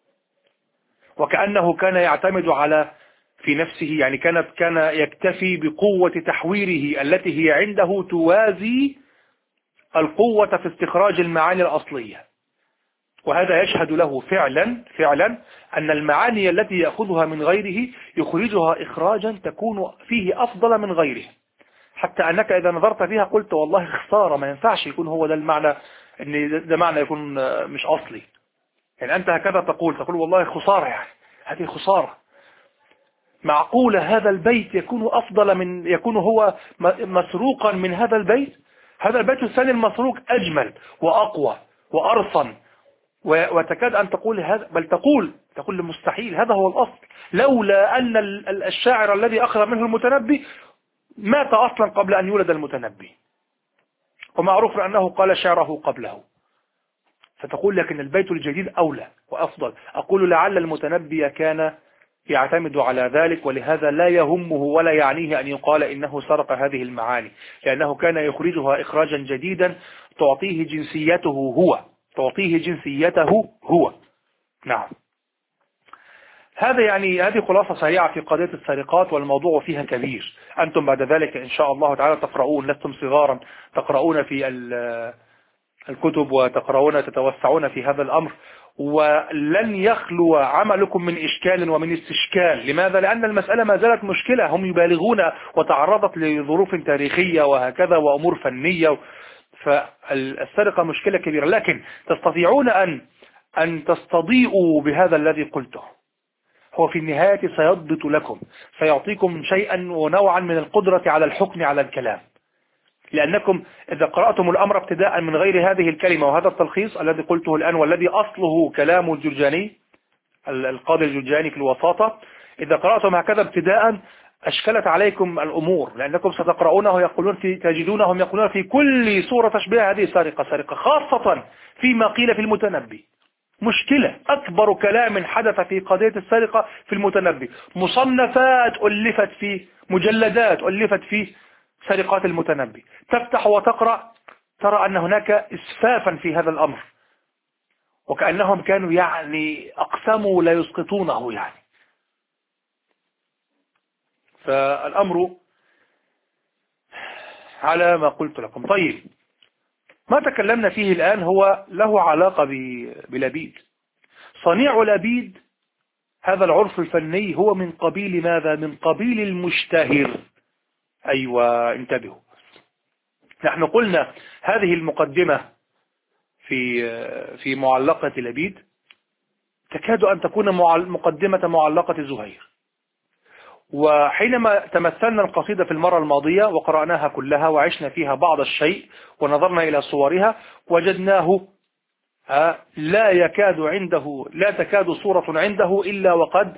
وكأنه كان يعتمد على في نفسه، يعني كانت كان يكتفي بقوة تحويره التي هي عنده توازي القوة في استخراج المعاني الأصلية. وهذا يشهد له فعلا فعلا أن المعاني التي يأخذها من غيره يخرجها إخراجا تكون فيه أفضل من غيره، حتى أنك إذا نظرت فيها قلت والله خسارة، ما ينفعش يكون هو ده المعنى، أن ده معنى يكون مش أصلي. يعني أنت هكذا تقول تقول والله خسارة، يعني هذه خسارة. معقولة هذا البيت يكون أفضل من يكون هو مسروقا من هذا البيت؟ هذا البيت الثاني المسروق أجمل وأقوى وأرصن، وتكاد أن تقول هذا، بل تقول تقول مستحيل، هذا هو الأصل، لولا أن الشاعر الذي أخذ منه المتنبي مات أصلا قبل أن يولد المتنبي، ومعروف أنه قال شعره قبله. فتقول لكن البيت الجديد أولى وأفضل. أقول لعل المتنبي كان يعتمد على ذلك، ولهذا لا يهمه ولا يعنيه أن يقال إنه سرق هذه المعاني، لأنه كان يخرجها إخراجا جديدا تعطيه جنسيته هو تعطيه جنسيته هو نعم. هذا يعني هذه خلاصة سريعة في قضية السرقات، والموضوع فيها كبير. أنتم بعد ذلك إن شاء الله تعالى تقرؤون، لستم صغارا، تقرؤون في الكتب وتقرؤون تتوسعون في هذا الأمر، ولن يخلو عملكم من إشكال ومن استشكال. لماذا؟ لأن المسألة ما زالت مشكلة، هم يبالغون وتعرضت لظروف تاريخية وهكذا وأمور فنية، فالسرقة مشكلة كبيرة، لكن تستطيعون أن أن تستضيئوا بهذا الذي قلته. هو في النهاية سيضبط لكم، سيعطيكم شيئا ونوعا من القدرة على الحكم على الكلام، لأنكم إذا قرأتم الأمر ابتداء من غير هذه الكلمة وهذا التلخيص الذي قلته الآن، والذي أصله كلام الجرجاني القاضي الجرجاني في الوساطة، إذا قرأتم هكذا ابتداء أشكلت عليكم الأمور، لأنكم ستقرؤونه يقولون في تجدونهم يقولون في كل سورة تشبه هذه سرقة سرقة، خاصة فيما قيل في المتنبي. مشكلة، أكبر كلام حدث في قضية السرقة في المتنبي، مصنفات ألفت فيه، مجلدات ألفت فيه سرقات المتنبي، تفتح وتقرأ ترى أن هناك إسفافا في هذا الأمر، وكأنهم كانوا يعني أقسموا لا يسقطونه يعني. فالأمر على ما قلت لكم. طيب، ما تكلمنا فيه الآن هو له علاقة بلبيد. صنيع لبيد هذا العرف الفني هو من قبيل ماذا؟ من قبيل المشتهر. أيوة، انتبهوا. نحن قلنا هذه المقدمة في في معلقة لبيد تكاد أن تكون مقدمة معلقة زهير، وحينما تمثلنا القصيدة في المرة الماضية وقرأناها كلها وعشنا فيها بعض الشيء ونظرنا إلى صورها وجدناه لا يكاد عنده لا تكاد صورة عنده إلا وقد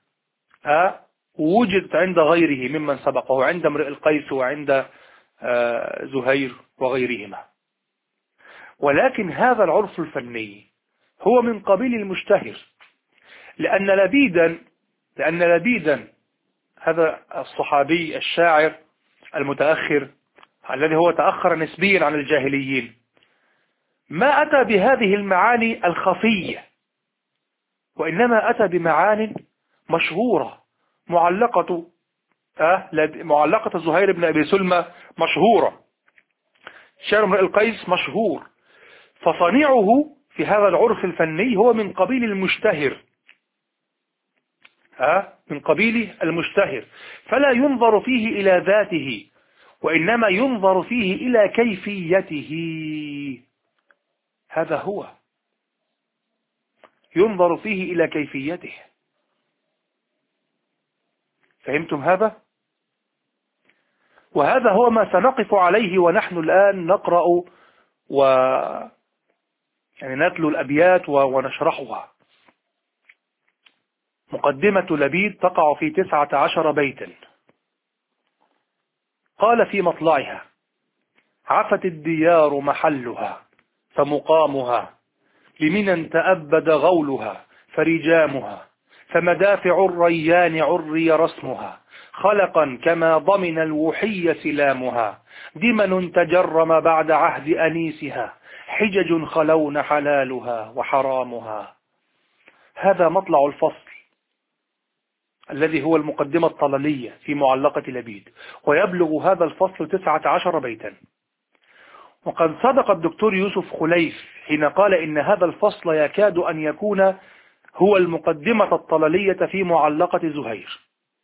وجدت عند غيره ممن سبقه، عند امرئ القيس وعند زهير وغيرهما. ولكن هذا العرف الفني هو من قبيل المشتهر، لأن لبيدا لأن لبيدا هذا الصحابي الشاعر المتأخر الذي هو تأخر نسبيا عن الجاهليين ما أتى بهذه المعاني الخفية، وإنما أتى بمعان مشهورة. معلقة أه معلقة زهير بن أبي سلمى مشهورة، شعر امرئ القيس مشهور، فصنيعه في هذا العرف الفني هو من قبيل المشتهر، ها من قبيل المشتهر، فلا ينظر فيه إلى ذاته، وإنما ينظر فيه إلى كيفيته. هذا هو، ينظر فيه إلى كيفيته. فهمتم هذا؟ وهذا هو ما سنقف عليه ونحن الآن نقرأ و يعني نتلو الأبيات ونشرحها. مقدمة لبيد تقع في تسعة عشر بيتا. قال في مطلعها: عفت الديار محلها فمقامها، لمنى تأبد غولها فرجامها، فمدافع الريان عري رسمها، خلقا كما ضمن الوحي سلامها، دمن تجرم بعد عهد أنيسها، حجج خلون حلالها وحرامها. هذا مطلع الفصل الذي هو المقدمة الطللية في معلقة لبيد، ويبلغ هذا الفصل تسعة عشر بيتا. وقد صدق الدكتور يوسف خليف حين قال إن هذا الفصل يكاد أن يكون هو المقدمة الطللية في معلقة زهير.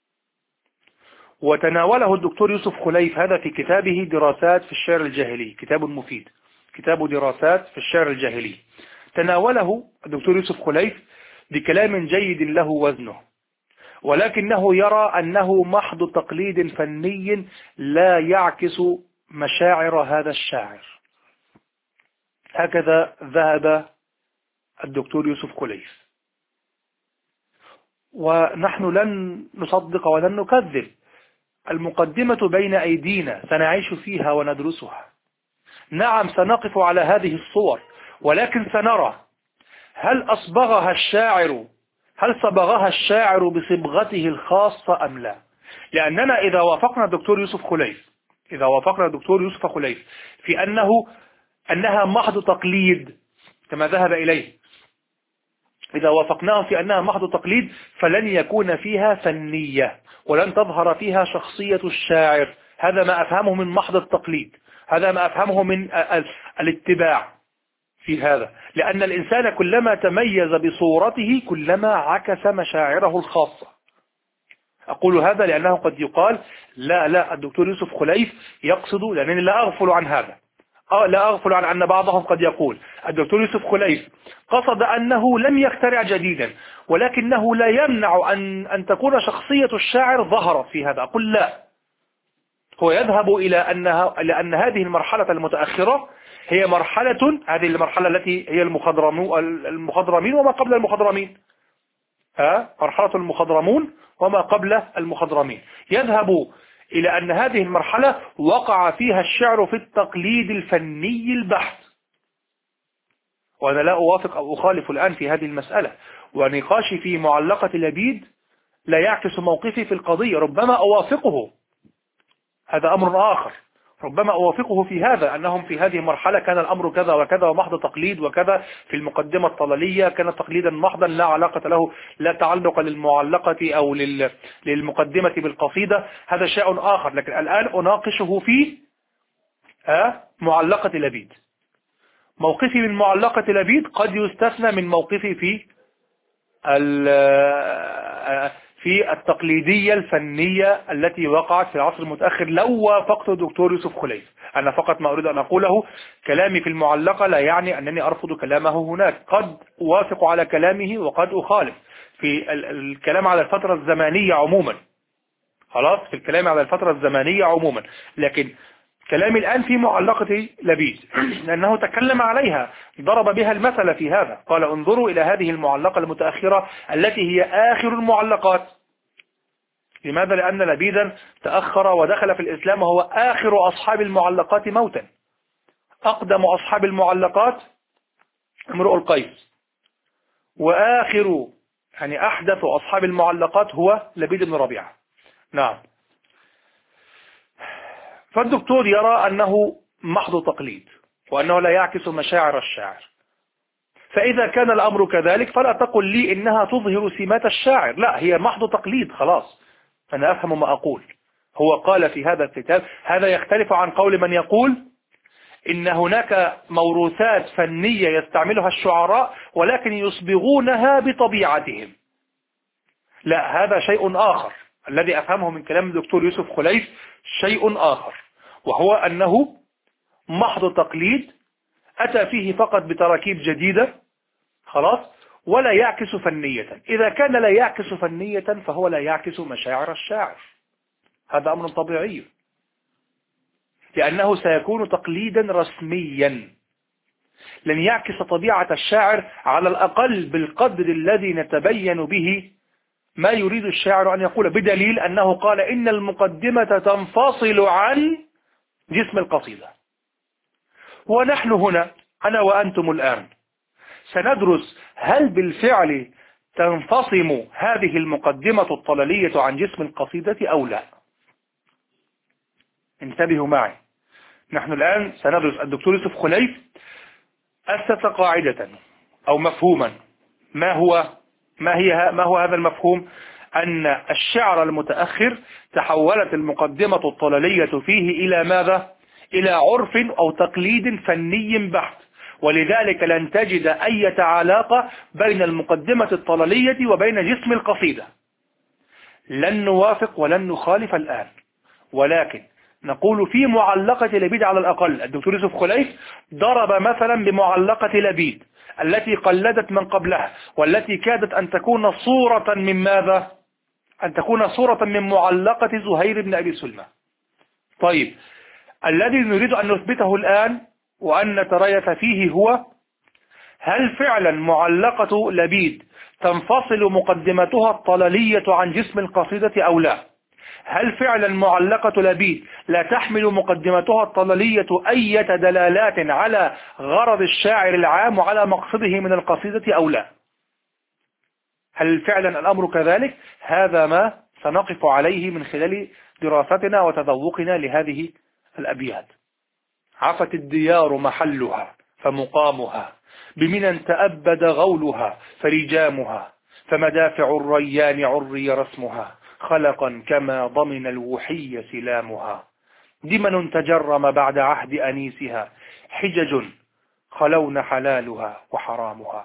وتناوله الدكتور يوسف خليف هذا في كتابه دراسات في الشعر الجاهلي، كتاب مفيد، كتاب دراسات في الشعر الجاهلي. تناوله الدكتور يوسف خليف بكلام جيد له وزنه، ولكنه يرى أنه محض تقليد فني لا يعكس مشاعر هذا الشاعر. هكذا ذهب الدكتور يوسف خليف، ونحن لن نصدق ولن نكذب. المقدمة بين أيدينا، سنعيش فيها وندرسها. نعم سنقف على هذه الصور، ولكن سنرى هل أصبغها الشاعر هل صبغها الشاعر بصبغته الخاصة أم لا. لأننا إذا وافقنا الدكتور يوسف خليف إذا وافقنا الدكتور يوسف خليف في أنه أنها محض تقليد كما ذهب إليه، إذا وافقناه في أنها محض تقليد، فلن يكون فيها فنية، ولن تظهر فيها شخصية الشاعر. هذا ما أفهمه من محض التقليد، هذا ما أفهمه من الاتباع في هذا. لأن الإنسان كلما تميز بصورته كلما عكس مشاعره الخاصة. أقول هذا لأنه قد يقال لا لا الدكتور يوسف خليف يقصد، لأنني لا أغفل عن هذا، لا أغفل عن أن بعضهم قد يقول الدكتور يوسف خليف قصد أنه لم يخترع جديدا، ولكنه لا يمنع أن أن تكون شخصية الشاعر ظهرت في هذا. أقول لا، هو يذهب إلى أنها لأن هذه المرحلة المتأخرة هي مرحلة هذه المرحلة التي هي المخضرمين وما قبل المخضرمين، ها مرحلة المخضرمون وما قبل المخضرمين. يذهب إلى أن هذه المرحلة وقع فيها الشعر في التقليد الفني البحت. وأنا لا أوافق أو أخالف الآن في هذه المسألة، ونقاشي في معلقة لبيد لا يعكس موقفي في القضية. ربما أوافقه، هذا أمر آخر، ربما أوافقه في هذا أنهم في هذه المرحلة كان الأمر كذا وكذا ومحض تقليد وكذا. في المقدمة الطللية كان تقليدا محضا لا علاقة له، لا تعلق للمعلقة أو للمقدمة بالقصيدة، هذا شيء آخر. لكن الآن أناقشه في معلقة لبيد. موقفي من معلقة لبيد قد يستثنى من موقفي في في التقليدية الفنية التي وقعت في العصر المتأخر لو وافقت الدكتور يوسف خليف. أنا فقط ما أريد أن أقوله كلامي في المعلقة لا يعني أنني أرفض كلامه هناك، قد أوافق على كلامه وقد أخالف في الكلام على الفترة الزمانية عموما، خلاص في الكلام على الفترة الزمانية عموما. لكن كلامي الآن في معلقة لبيد لأنه تكلم عليها، ضرب بها المثل في هذا، قال انظروا إلى هذه المعلقة المتأخرة التي هي آخر المعلقات. لماذا؟ لأن لبيدا تأخر ودخل في الإسلام وهو آخر أصحاب المعلقات موتا. أقدم أصحاب المعلقات امرؤ القيس، وآخر يعني أحدث أصحاب المعلقات هو لبيد بن ربيعة. نعم. فالدكتور يرى أنه محض تقليد وأنه لا يعكس مشاعر الشاعر. فإذا كان الأمر كذلك فلا تقل لي إنها تظهر سمات الشاعر، لا، هي محض تقليد خلاص. أنا أفهم ما أقول. هو قال في هذا الكتاب، هذا يختلف عن قول من يقول إن هناك موروثات فنية يستعملها الشعراء ولكن يصبغونها بطبيعتهم. لا، هذا شيء آخر. الذي أفهمه من كلام الدكتور يوسف خليف شيء آخر، وهو أنه محض تقليد أتى فيه فقط بتراكيب جديدة خلاص، ولا يعكس فنية. إذا كان لا يعكس فنية فهو لا يعكس مشاعر الشاعر، هذا أمر طبيعي، لأنه سيكون تقليدا رسميا لن يعكس طبيعة الشاعر على الأقل بالقدر الذي نتبين به ما يريد الشاعر أن يقول، بدليل أنه قال إن المقدمة تنفصل عن جسم القصيدة. ونحن هنا أنا وأنتم الآن سندرس هل بالفعل تنفصم هذه المقدمة الطلالية عن جسم القصيدة أو لا. انتبهوا معي، نحن الآن سندرس الدكتور يوسف خليف أسس قاعدة أو مفهوما. ما هو ما هي ما هو هذا المفهوم؟ أن الشعر المتأخر تحولت المقدمة الطلالية فيه إلى ماذا؟ إلى عرف أو تقليد فني بحت، ولذلك لن تجد أي علاقة بين المقدمة الطلالية وبين جسم القصيدة. لن نوافق ولن نخالف الآن، ولكن نقول في معلقة لبيد على الأقل الدكتور يوسف خليف ضرب مثلا بمعلقة لبيد التي قلدت من قبلها، والتي كادت أن تكون صورة من ماذا؟ أن تكون صورة من معلقة زهير بن أبي سلمى. طيب، الذي نريد أن نثبته الآن وأن نتريث فيه هو هل فعلا معلقة لبيد تنفصل مقدمتها الطلالية عن جسم القصيدة أو لا؟ هل فعلا معلقة لبيد لا تحمل مقدمتها الطلالية أي دلالات على غرض الشاعر العام وعلى مقصده من القصيدة أو لا؟ هل فعلا الأمر كذلك؟ هذا ما سنقف عليه من خلال دراستنا وتذوقنا لهذه الأبيات. عفت الديار محلها فمقامها، بمنى تأبد غولها فرجامها، فمدافع الريان عري رسمها، خلقا كما ضمن الوحي سلامها، دمن تجرم بعد عهد أنيسها، حجج خلون حلالها وحرامها.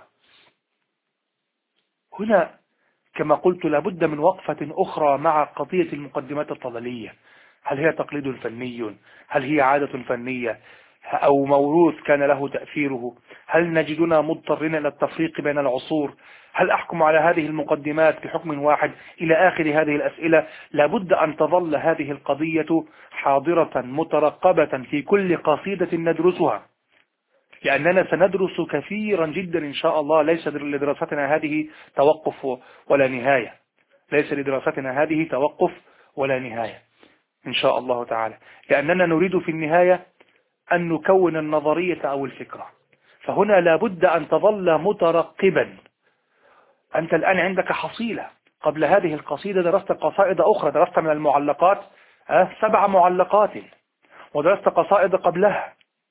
هنا كما قلت لابد من وقفة أخرى مع قضية المقدمات الطلالية. هل هي تقليد فني؟ هل هي عادة فنية أو موروث كان له تأثيره؟ هل نجدنا مضطرين إلى التفريق بين العصور؟ هل أحكم على هذه المقدمات بحكم واحد؟ إلى آخر هذه الأسئلة لابد أن تظل هذه القضية حاضرة مترقبة في كل قصيدة ندرسها، لأننا سندرس كثيرا جدا إن شاء الله. ليس لدراستنا هذه توقف ولا نهاية، ليس لدراستنا هذه توقف ولا نهاية إن شاء الله تعالى، لأننا نريد في النهاية أن نكون النظرية أو الفكرة. فهنا لابد أن تظل مترقبا. أنت الآن عندك حصيلة، قبل هذه القصيدة درست قصائد أخرى، درست من المعلقات سبع معلقات، ودرست قصائد قبلها،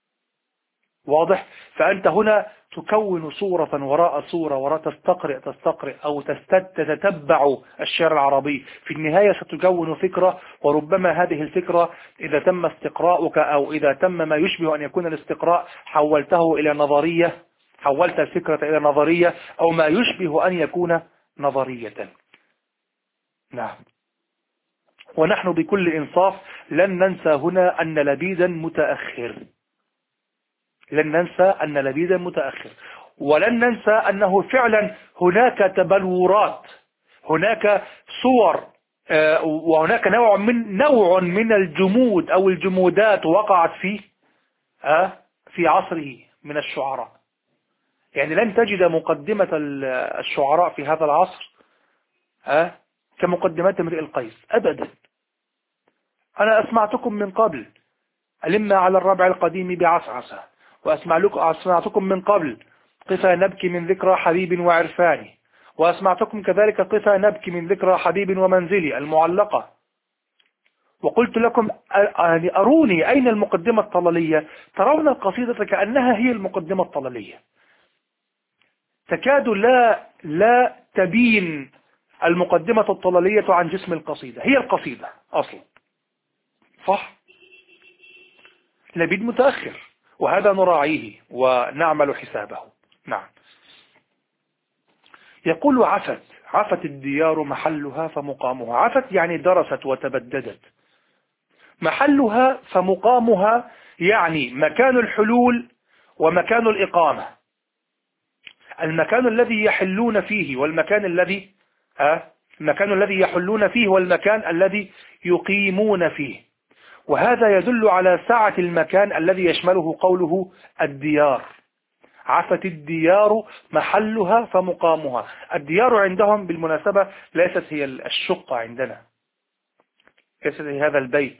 واضح؟ فأنت هنا تكون صورة وراء صورة وراء تستقرئ تستقرئ أو تتتبع الشعر العربي، في النهاية ستكون فكرة، وربما هذه الفكرة إذا تم استقراؤك أو إذا تم ما يشبه أن يكون الاستقراء حولته إلى نظرية، حولت الفكرة إلى نظرية أو ما يشبه أن يكون نظرية. نعم. ونحن بكل إنصاف لن ننسى هنا أن لبيدا متأخر، لن ننسى أن لبيدا متأخر، ولن ننسى أنه فعلا هناك تبلورات، هناك صور، وهناك نوع من نوع من الجمود أو الجمودات وقعت فيه في عصره من الشعراء. يعني لن تجد مقدمة الشعراء في هذا العصر كمقدمات امرئ القيس أبدا. أنا أسمعتكم من قبل ألم على الربع القديم بعسعسة، وأسمعتكم من قبل قفا نبكي من ذكرى حبيب وعرفاني، وأسمعتكم كذلك قفا نبكي من ذكرى حبيب ومنزلي المعلقة، وقلت لكم أروني أين المقدمة الطلالية. ترون القصيدة كأنها هي المقدمة الطلالية، تكاد لا لا تبين المقدمة الطلالية عن جسم القصيدة، هي القصيدة أصلا. صح؟ لبيد متأخر وهذا نراعيه ونعمل حسابه. نعم. يقول عفت عفت الديار محلها فمقامها. عفت يعني درست وتبددت. محلها فمقامها يعني مكان الحلول ومكان الإقامة. المكان الذي يحلون فيه والمكان الذي ها المكان الذي يحلون فيه والمكان الذي يقيمون فيه. وهذا يدل على سعة المكان الذي يشمله قوله الديار. عفت الديار محلها فمقامها. الديار عندهم بالمناسبة ليست هي الشقة عندنا، ليست هي هذا البيت،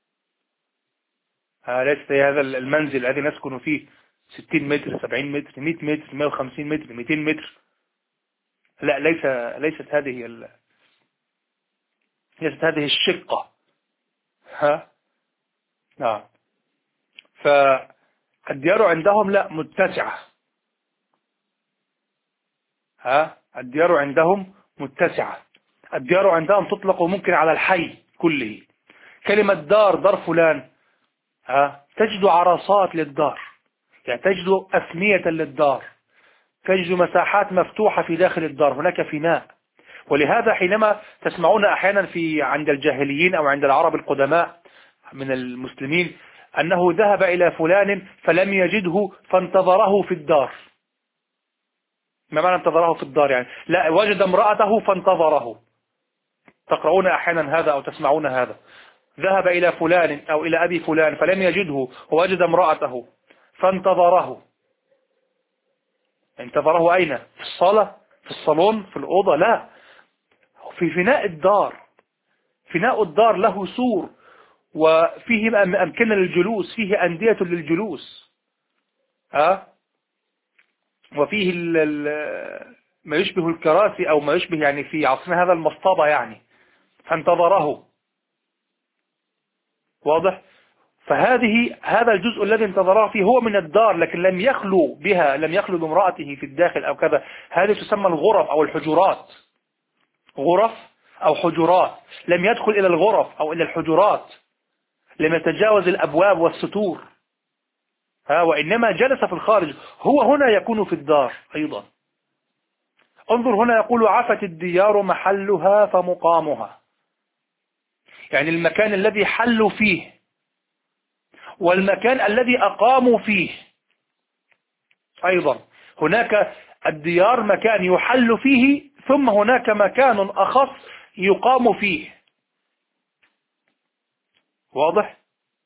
ليست هي هذا المنزل الذي نسكن فيه ستين متر سبعين متر مئة متر مئة وخمسين متر مئتين متر. لا، ليس ليست هذه ال... ليست هذه الشقة. ها نعم. فالديار عندهم لا متسعة. ها الديار عندهم متسعة. الديار عندهم تطلق ممكن على الحي كله. كلمة دار دار فلان، ها تجد عرصات للدار، يعني تجد أثنية للدار، تجد مساحات مفتوحة في داخل الدار، هناك فناء. ولهذا حينما تسمعون أحيانا في عند الجاهليين أو عند العرب القدماء من المسلمين أنه ذهب إلى فلان فلم يجده فانتظره في الدار. ما معنى انتظره في الدار؟ يعني لا، وجد امرأته فانتظره. تقرؤون أحيانا هذا أو تسمعون هذا. ذهب إلى فلان أو إلى أبي فلان فلم يجده ووجد امرأته فانتظره. انتظره أين؟ في الصالة، في الصالون، في الأوضة؟ لا، في فناء الدار. فناء الدار له سور وفيه أمكنة للجلوس، فيه أندية للجلوس، أه؟ وفيه ال ال ما يشبه الكراسي أو ما يشبه يعني في عصرنا هذا المصطبة يعني. فانتظره. واضح؟ فهذه هذا الجزء الذي انتظره فيه هو من الدار، لكن لم يخلو بها، لم يخلو بامرأته في الداخل أو كذا. هذه تسمى الغرف أو الحجرات. غرف أو حجرات. لم يدخل إلى الغرف أو إلى الحجرات، لم يتجاوز الأبواب والستور، ها وإنما جلس في الخارج. هو هنا يكون في الدار أيضا. انظر هنا يقول عفت الديار محلها فمقامها، يعني المكان الذي حلوا فيه والمكان الذي أقاموا فيه أيضا. هناك الديار مكان يحل فيه، ثم هناك مكان أخص يقام فيه. واضح؟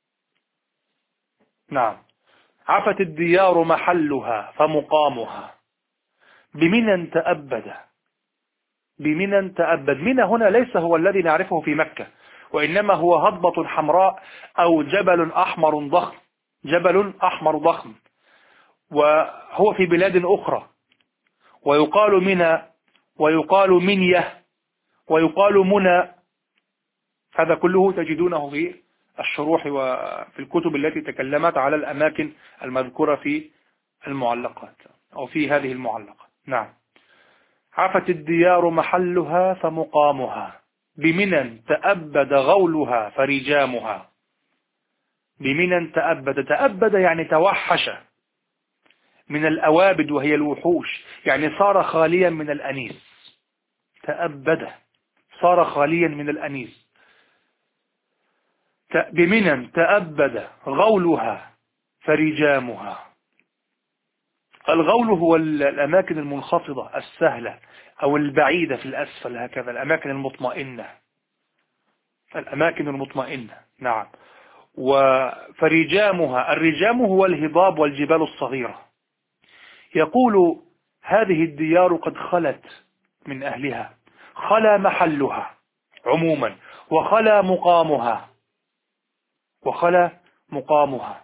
نعم. عفت الديار محلها فمقامها بمنى تأبد. بمنى تأبد. منى هنا ليس هو الذي نعرفه في مكة، وإنما هو هضبة حمراء أو جبل أحمر ضخم. جبل أحمر ضخم، وهو في بلاد أخرى. ويقال منى، ويقال منية، ويقال منى. هذا كله تجدونه في الشروح وفي الكتب التي تكلمت على الأماكن المذكورة في المعلقات أو في هذه المعلقات. نعم. عفت الديار محلها فمقامها بمنى تأبد غولها فرجامها. بمنى تأبد. تأبد يعني توحش من الأوابد وهي الوحوش، يعني صار خاليا من الأنيس. تأبد صار خاليا من الأنيس. بمنى تأبد غولها فرجامها. الغول هو الأماكن المنخفضة السهلة أو البعيدة في الأسفل، هكذا الأماكن المطمئنة. الأماكن المطمئنة. نعم. وفرجامها، الرجام هو الهضاب والجبال الصغيرة. يقول هذه الديار قد خلت من أهلها. خلا محلها عموما، وخلا مقامها، وخلا مقامها.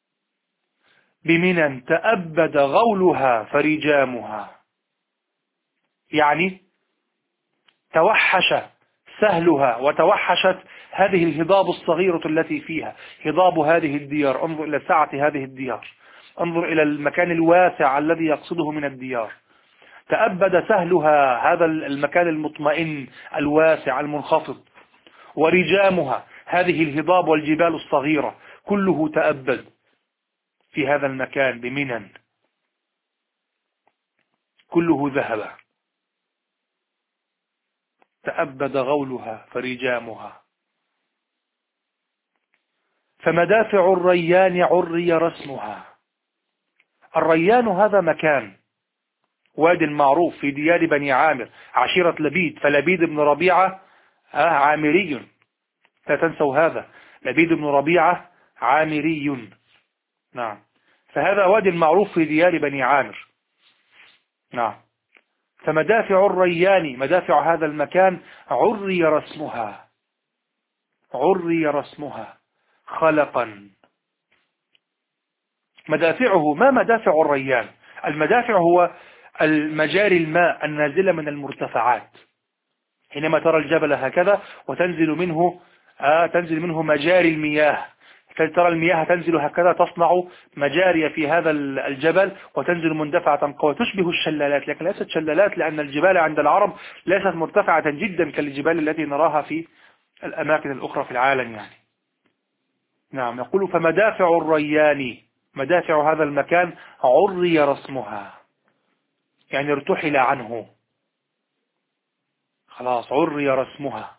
بمنى تأبد غولها فرجامها، يعني توحش سهلها وتوحشت هذه الهضاب الصغيرة التي فيها. هضاب هذه الديار. انظر إلى سعة هذه الديار، انظر إلى المكان الواسع الذي يقصده من الديار. تأبد سهلها، هذا المكان المطمئن الواسع المنخفض. ورجامها هذه الهضاب والجبال الصغيرة، كله تأبد. في هذا المكان بمنن كله ذهب، تأبد غولها فرجامها. فمدافع الريان عري رسمها. الريان هذا مكان واد معروف في ديار بني عامر، عشيرة لبيد، فلبيد بن ربيعة آه عامري، لا تنسوا هذا، لبيد بن ربيعة عامري. نعم، فهذا واد معروف في ديار بني عامر. نعم، فمدافع الريان، مدافع هذا المكان، عري رسمها، عري رسمها خلقا. مدافعه، ما مدافع الريان؟ المدافع هو المجاري الماء النازلة من المرتفعات، حينما ترى الجبل هكذا وتنزل منه آه تنزل منه مجاري المياه، ترى المياه تنزل هكذا، تصنع مجاري في هذا الجبل وتنزل مندفعة قوية تشبه الشلالات، لكن ليست شلالات لأن الجبال عند العرب ليست مرتفعة جدا كالجبال التي نراها في الأماكن الأخرى في العالم يعني. نعم، يقول فمدافع الريان، مدافع هذا المكان عري رسمها، يعني ارتحل عنه، خلاص عري رسمها،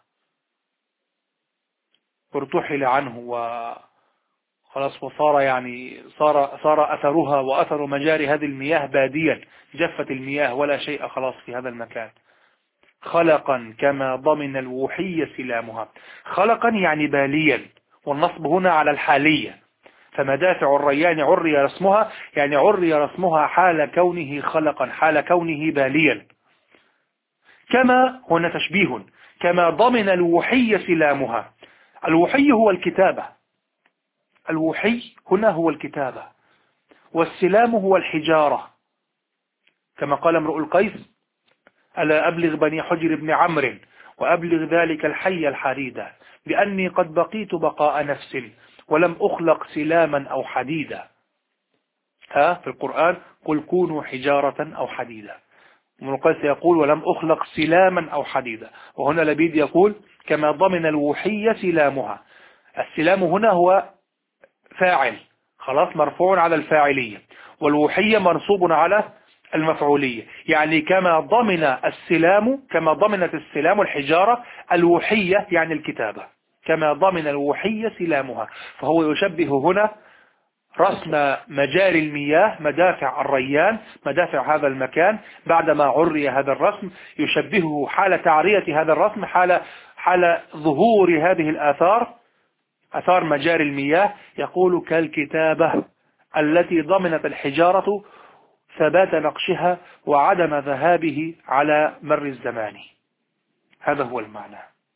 ارتحل عنه وخلاص، وصار يعني صار صار أثرها وأثر مجاري هذه المياه باديا، جفت المياه ولا شيء خلاص في هذا المكان. خلقا كما ضمن الوحي سلامها. خلقا يعني باليا، والنصب هنا على الحالية. فمدافع الريان عري رسمها، يعني عري رسمها حال كونه خلقا، حال كونه باليا. كما هنا تشبيه، كما ضمن الوحي سلامها. الوحي هو الكتابة، الوحي هنا هو الكتابة، والسلام هو الحجارة، كما قال امرؤ القيس: ألا أبلغ بني حجر بن عمرو وأبلغ ذلك الحي الحريدة بأني قد بقيت بقاء نفس ولم أخلق سلاما أو حديدا. ها في القرآن: قل كونوا حجارة أو حديدا. ابن القيس يقول: ولم أخلق سلاما أو حديدا. وهنا لبيد يقول: كما ضمن الوحي سلامها. السلام هنا هو فاعل، خلاص مرفوع على الفاعلية، والوحية منصوب على المفعولية. يعني كما ضمن السلام، كما ضمنت السلام الحجارة، الوحية يعني الكتابة، كما ضمن الوحية سلامها. فهو يشبه هنا رسم مجاري المياه، مدافع الريان، مدافع هذا المكان، بعدما عري هذا الرسم يشبهه حال تعرية هذا الرسم، حال حال ظهور هذه الآثار، أثار مجاري المياه. يقول: كالكتابة التي ضمنت الحجارة ثبات نقشها وعدم ذهابه على مر الزمان. هذا هو المعنى.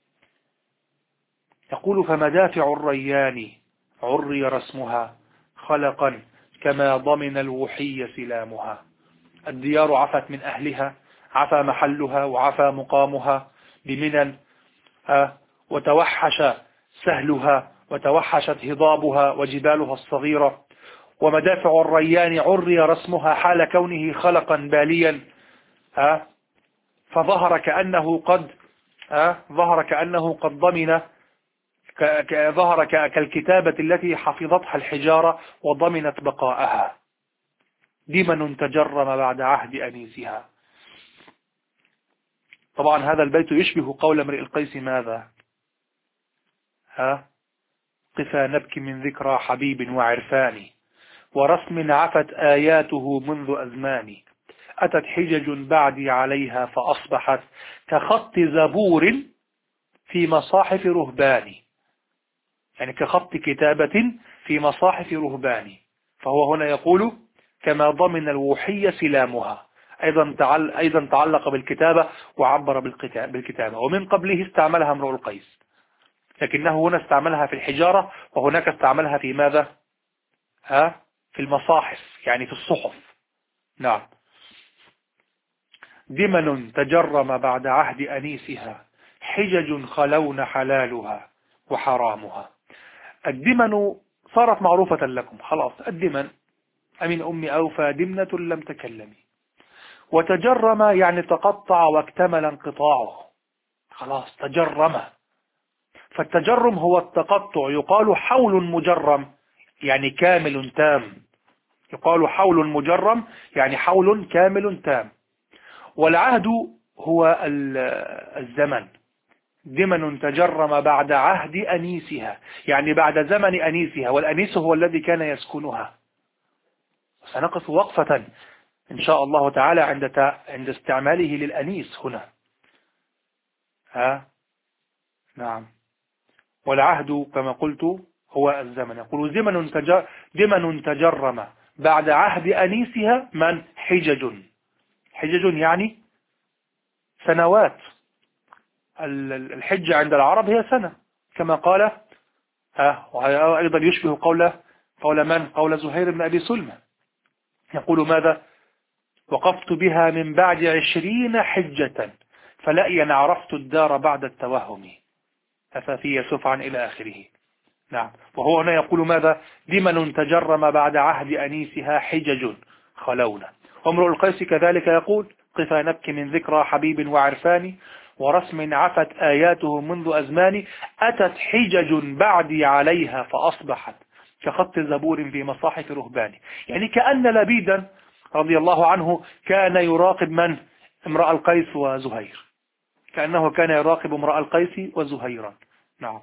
يقول: فمدافع الريان عري رسمها خلقا كما ضمن الوحي سلامها. الديار عفت من أهلها، عفى محلها وعفى مقامها بمنن، وتوحش سهلها وتوحشت هضابها وجبالها الصغيرة. ومدافع الريان عري رسمها حال كونه خلقا باليا، فظهر كأنه قد ظهر كأنه قد ضمن، ظهر كالكتابة التي حفظتها الحجارة وضمنت بقاءها. دمن تجرم بعد عهد أنيسها. طبعا هذا البيت يشبه قول امرئ القيس: ماذا ها قفا نبكي من ذكرى حبيب وعرفان ورسم عفت آياته منذ أزمان. أتت حجج بعدي عليها فأصبحت كخط زبور في مصاحف رهبان، يعني كخط كتابة في مصاحف رهبان. فهو هنا يقول: كما ضمن الوحي سلامها، أيضا تعل أيضا تعلق بالكتابة وعبر بالكتابة. ومن قبله استعملها امرؤ القيس، لكنه هنا استعملها في الحجارة، وهناك استعملها في ماذا؟ ها في المصاحف، يعني في الصحف. نعم. دمن تجرم بعد عهد أنيسها حجج خلون حلالها وحرامها. الدمن صارت معروفة لكم خلاص. الدمن: أمن أم أوفى دمنة لم تكلمي. وتجرم يعني تقطع واكتمل انقطاعه، خلاص تجرم. فالتجرم هو التقطع، يقال حول مجرم يعني كامل تام. يقال حول مجرم يعني حول كامل تام. والعهد هو الزمن، زمن تجرم بعد عهد أنيسها، يعني بعد زمن أنيسها، والأنيس هو الذي كان يسكنها. سنقف وقفة إن شاء الله تعالى عند عند استعماله للأنيس هنا. ها نعم. والعهد كما قلت هو الزمن. يقول زمن تجر زمن تجرم بعد عهد أنيسها من حجج. حجج يعني سنوات. الحجة عند العرب هي سنة كما قال، ها وأيضا يشبه قول قول من قول زهير بن أبي سلمى، يقول ماذا؟ وقفت بها من بعد عشرين حجة فلأين عرفت الدار بعد التوهم أفافي سفعا إلى آخره. نعم. وهو هنا يقول ماذا؟ دمن تجرم بعد عهد أنيسها حجج خلونا. وامرؤ القيس كذلك يقول قفا نبكي من ذكرى حبيب وعرفان ورسم عفت آياته منذ أزمان أتت حجج بعدي عليها فأصبحت كخط زبور في مصاحف رهبان. يعني كأن لبيدا رضي الله عنه كان يراقب من؟ امرأ القيس وزهير، كأنه كان يراقب امرأ القيس وزهيرا. نعم.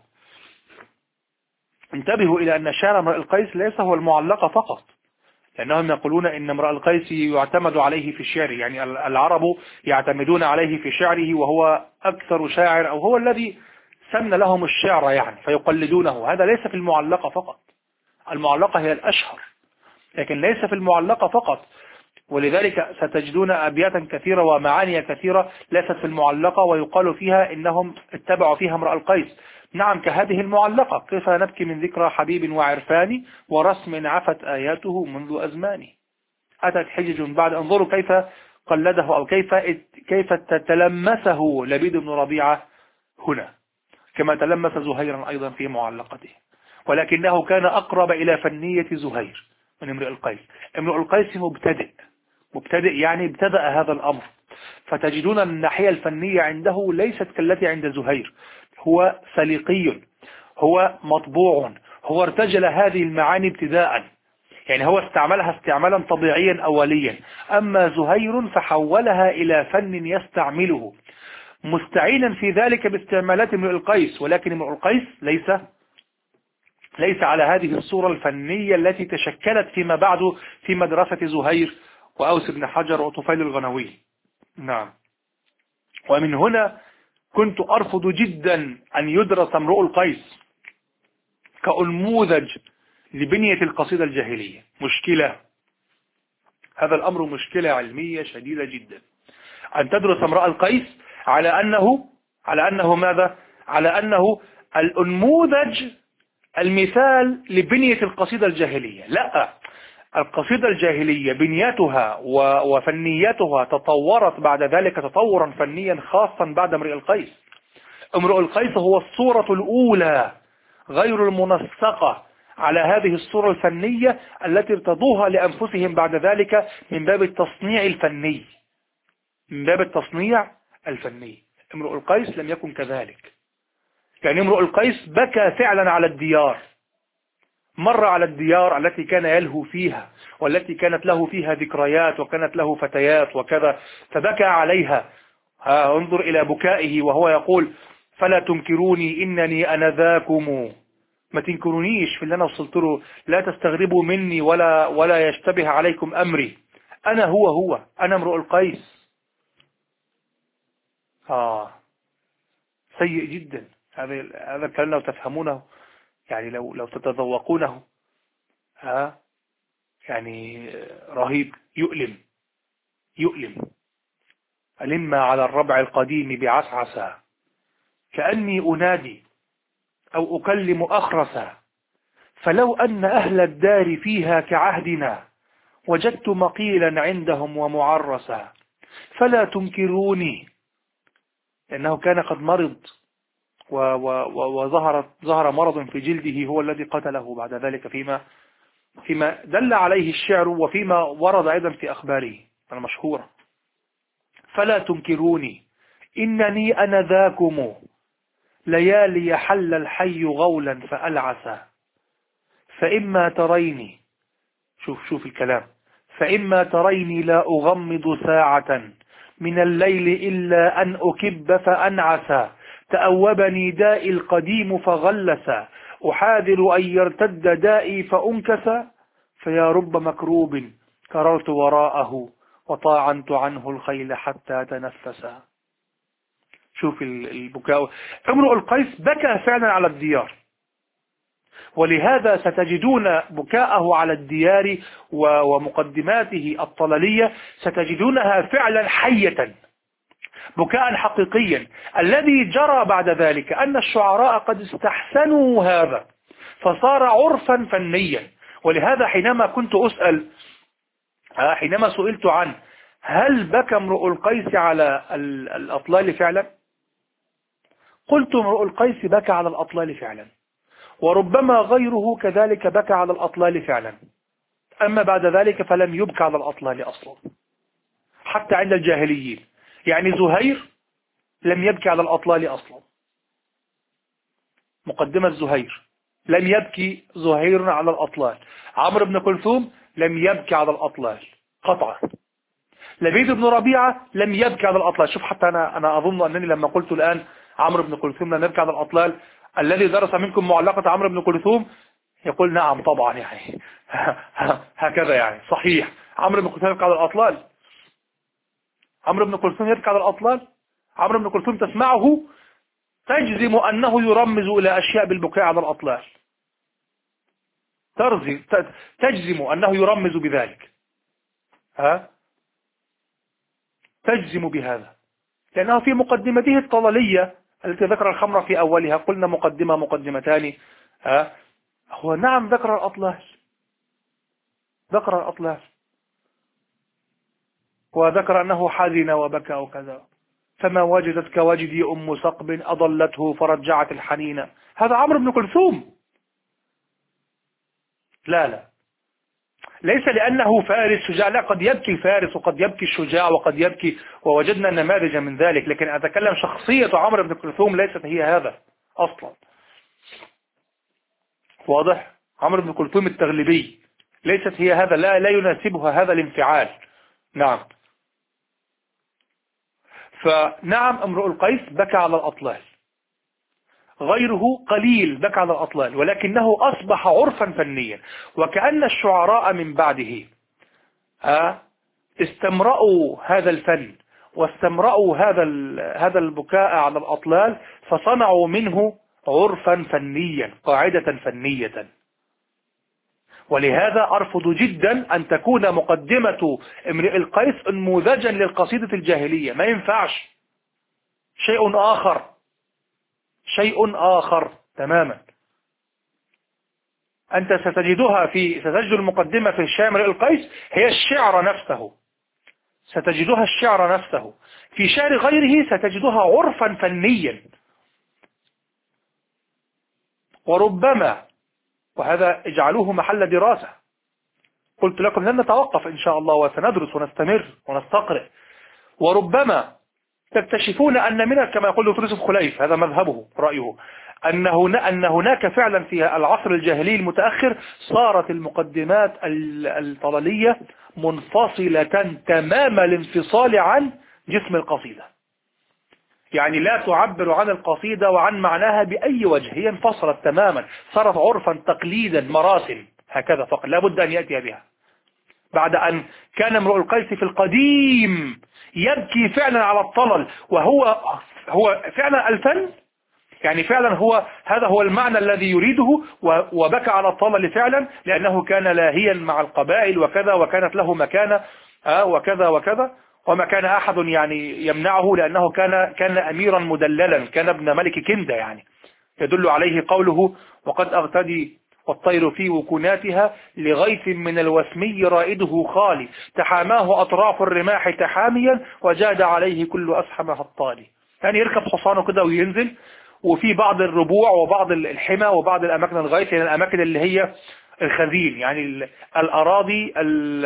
انتبهوا إلى أن شعر امرأ القيس ليس هو المعلقة فقط، لأنهم يقولون إن امرأ القيس يعتمد عليه في الشعر، يعني العرب يعتمدون عليه في شعره وهو أكثر شاعر أو هو الذي سن لهم الشعر يعني فيقلدونه. هذا ليس في المعلقة فقط، المعلقة هي الأشهر لكن ليس في المعلقة فقط. ولذلك ستجدون أبياتا كثيرة ومعاني كثيرة ليست في المعلقة ويقال فيها إنهم اتبعوا فيها امرأ القيس. نعم كهذه المعلقة كيف نبكي من ذكرى حبيب وعرفان ورسم عفت آياته منذ أزمان أتت حجج بعد. انظروا كيف قلده أو كيف كيف تلمسه لبيد بن ربيعة هنا كما تلمس زهيرا أيضا في معلقته، ولكنه كان أقرب إلى فنية زهير من امرئ القيس. امرئ القيس مبتدئ، مبتدئ يعني ابتدأ هذا الأمر، فتجدون الناحية الفنية عنده ليست كالتي عند زهير. هو سليقي، هو مطبوع، هو ارتجل هذه المعاني ابتداء، يعني هو استعملها استعمالا طبيعيا أوليا. أما زهير فحولها إلى فن يستعمله مستعينا في ذلك باستعمالات امرئ القيس، ولكن امرئ القيس ليس ليس على هذه الصورة الفنية التي تشكلت فيما بعد في مدرسة زهير وأوس بن حجر وطفيل الغنوي. نعم. ومن هنا كنت أرفض جدا أن يدرس امرؤ القيس كأنموذج لبنية القصيدة الجاهلية. مشكلة، هذا الأمر مشكلة علمية شديدة جدا، أن تدرس امرؤ القيس على أنه على أنه ماذا؟ على أنه الأنموذج المثال لبنية القصيدة الجاهلية. لا، القصيدة الجاهلية بنيتها وفنيتها تطورت بعد ذلك تطورا فنيا خاصا بعد امرئ القيس. امرؤ القيس هو الصورة الأولى غير المنسقة على هذه الصورة الفنية التي ارتضوها لأنفسهم بعد ذلك من باب التصنيع الفني، من باب التصنيع الفني. امرؤ القيس لم يكن كذلك. يعني امرؤ القيس بكى فعلا على الديار، مر على الديار التي كان يلهو فيها والتي كانت له فيها ذكريات وكانت له فتيات وكذا، فبكى عليها. ها انظر إلى بكائه وهو يقول فلا تنكروني إنني أنا ذاكم، ما تنكرونيش في اللي أنا وصلت له، لا تستغربوا مني ولا ولا يشتبه عليكم أمري، أنا هو هو أنا امرؤ القيس. آه سيء جدا هذا هذا الكلام لو تفهمونه، يعني لو لو تتذوقونه، ها يعني رهيب، يؤلم يؤلم. ألم على الربع القديم بعسعسا كأني أنادي أو أكلم أخرسا، فلو أن أهل الدار فيها كعهدنا وجدت مقيلا عندهم ومعرسا، فلا تنكروني، لأنه كان قد مرض وظهر ظهر مرض في جلده هو الذي قتله بعد ذلك فيما فيما دل عليه الشعر وفيما ورد أيضا في أخباره المشهورة. فلا تنكروني إنني أنا ذاكم ليالي حل الحي غولا فألعسا، فإما تريني شوف شوف الكلام. فإما تريني لا أغمض ساعة من الليل إلا أن أكب فأنعس، تأوبني دائي القديم فغلس، أحاذر أن يرتد دائي فأنكس، فيا رب مكروب كررت وراءه وطاعنت عنه الخيل حتى تنفس. شوف البكاء. امرؤ القيس بكى فعلا على الديار، ولهذا ستجدون بكاءه على الديار ومقدماته الطللية ستجدونها فعلا حية، بكاء حقيقيا. الذي جرى بعد ذلك أن الشعراء قد استحسنوا هذا فصار عرفا فنيا. ولهذا حينما كنت أسأل حينما سئلت عن هل بكى امرؤ القيس على الأطلال فعلا، قلت امرؤ القيس بكى على الأطلال فعلا، وربما غيره كذلك بكى على الأطلال فعلا. أما بعد ذلك فلم يبكى على الأطلال أصلا حتى عند الجاهليين. يعني زهير لم يبكي على الأطلال أصلا، مقدمة زهير لم يبكي زهير على الأطلال. عمرو بن كلثوم لم يبكي على الأطلال قطعا. لبيد بن ربيعة لم يبكي على الأطلال. شوف حتى أنا أنا أظن أنني لما قلت الآن عمرو بن كلثوم لم يبكي على الأطلال، الذي درس منكم معلقة عمرو بن كلثوم يقول نعم طبعا، يعني هكذا يعني صحيح. عمرو بن كلثوم يبكي على الأطلال، عمرو بن كلثوم يبكي على الأطلال. عمرو بن كلثوم تسمعه تجزم أنه يرمز إلى أشياء بالبكاء على الأطلال، تجزم أنه يرمز بذلك، ها تجزم بهذا، لأنه في مقدمته الطللية التي ذكر الخمر في أولها، قلنا مقدمة مقدمتان، ها هو نعم ذكر الأطلال، ذكر الأطلال وذكر أنه حزن وبكى وكذا. فما وجدت كوجدي أم سقب أضلته فرجعت الحنين. هذا عمرو بن كلثوم. لا لا ليس لأنه فارس شجاع، لا، قد يبكي الفارس وقد يبكي الشجاع وقد يبكي، ووجدنا نماذج من ذلك، لكن أتكلم شخصية عمرو بن كلثوم ليست هي هذا أصلا. واضح؟ عمرو بن كلثوم التغلبي ليست هي هذا، لا لا يناسبها هذا الانفعال. نعم. فنعم امرؤ القيس بكى على الأطلال، غيره قليل بكى على الأطلال، ولكنه أصبح عرفا فنيا. وكأن الشعراء من بعده استمرأوا هذا الفن واستمرأوا هذا هذا البكاء على الأطلال، فصنعوا منه عرفا فنيا، قاعدة فنية. ولهذا أرفض جدا أن تكون مقدمة امرئ القيس نموذجا للقصيدة الجاهلية، ما ينفعش. شيء آخر، شيء آخر تماما. أنت ستجدها في ستجد المقدمة في شعر امرئ القيس هي الشعر نفسه، ستجدها الشعر نفسه. في شعر غيره ستجدها عرفا فنيا. وربما، وهذا اجعلوه محل دراسة، قلت لكم لن نتوقف إن شاء الله وسندرس ونستمر ونستقرئ، وربما تكتشفون أن من كما يقول دكتور يوسف خليف، هذا مذهبه رأيه، أن أن هناك فعلا في العصر الجاهلي المتأخر صارت المقدمات الطلالية منفصلة تمام الانفصال عن جسم القصيدة، يعني لا تعبر عن القصيدة وعن معناها بأي وجه، هي انفصلت تماما، صارت عرفا تقليدا مراسم هكذا فقط، لا بد أن يأتي بها. بعد أن كان امرؤ القيس في القديم يبكي فعلا على الطلل، وهو هو فعلا الفن، يعني فعلا هو هذا هو المعنى الذي يريده، وبكى على الطلل فعلا لأنه كان لاهيا مع القبائل وكذا، وكانت له مكانة وكذا وكذا، وما كان أحد يعني يمنعه، لأنه كان كان أميرا مدللا، كان ابن ملك كندة، يعني يدل عليه قوله وقد أغتدي والطير في وكناتها لغيث من الوسمي رائده خالي، تحاماه أطراف الرماح تحاميا وجاد عليه كل أسحم هطالي. يعني يركب حصانه كده وينزل، وفي بعض الربوع وبعض الحمى وبعض الأماكن الغيث، يعني الأماكن اللي هي الخزين، يعني الأراضي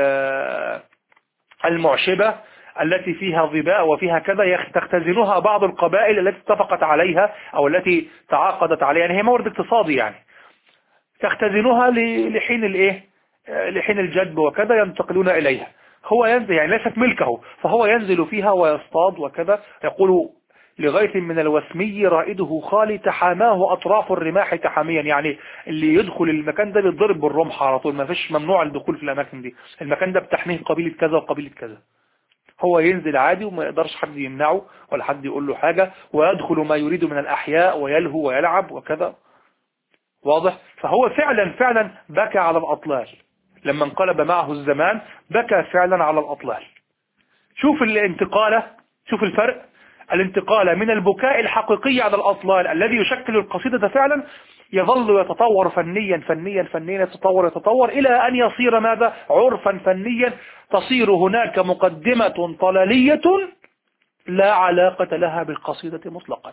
المعشبة التي فيها ظباء وفيها كذا، تختزنها بعض القبائل التي اتفقت عليها أو التي تعاقدت عليها، يعني هي مورد اقتصادي، يعني تختزنها لحين الايه لحين الجدب وكذا ينتقلون إليها، هو ينزل يعني ليست ملكه، فهو ينزل فيها ويصطاد وكذا. يقول لغيث من الوسمي رائده خالي تحاماه أطراف الرماح تحاميا، يعني اللي يدخل المكان ده بيتضرب بالرمح على طول، ما فيش ممنوع الدخول في الأماكن دي، المكان ده بتحميه قبيلة كذا وقبيلة كذا. هو ينزل عادي وما يقدرش حد يمنعه ولا حد يقول له حاجة، ويدخل ما يريد من الأحياء ويلهو ويلعب وكذا. واضح؟ فهو فعلا فعلا بكى على الأطلال لما انقلب معه الزمان، بكى فعلا على الأطلال. شوف الانتقالة، شوف الفرق، الانتقال من البكاء الحقيقي على الأطلال الذي يشكل القصيدة فعلا، يظل يتطور فنيا فنيا فنيا، يتطور يتطور إلى أن يصير ماذا؟ عرفا فنيا، تصير هناك مقدمة طلالية لا علاقة لها بالقصيدة مطلقا.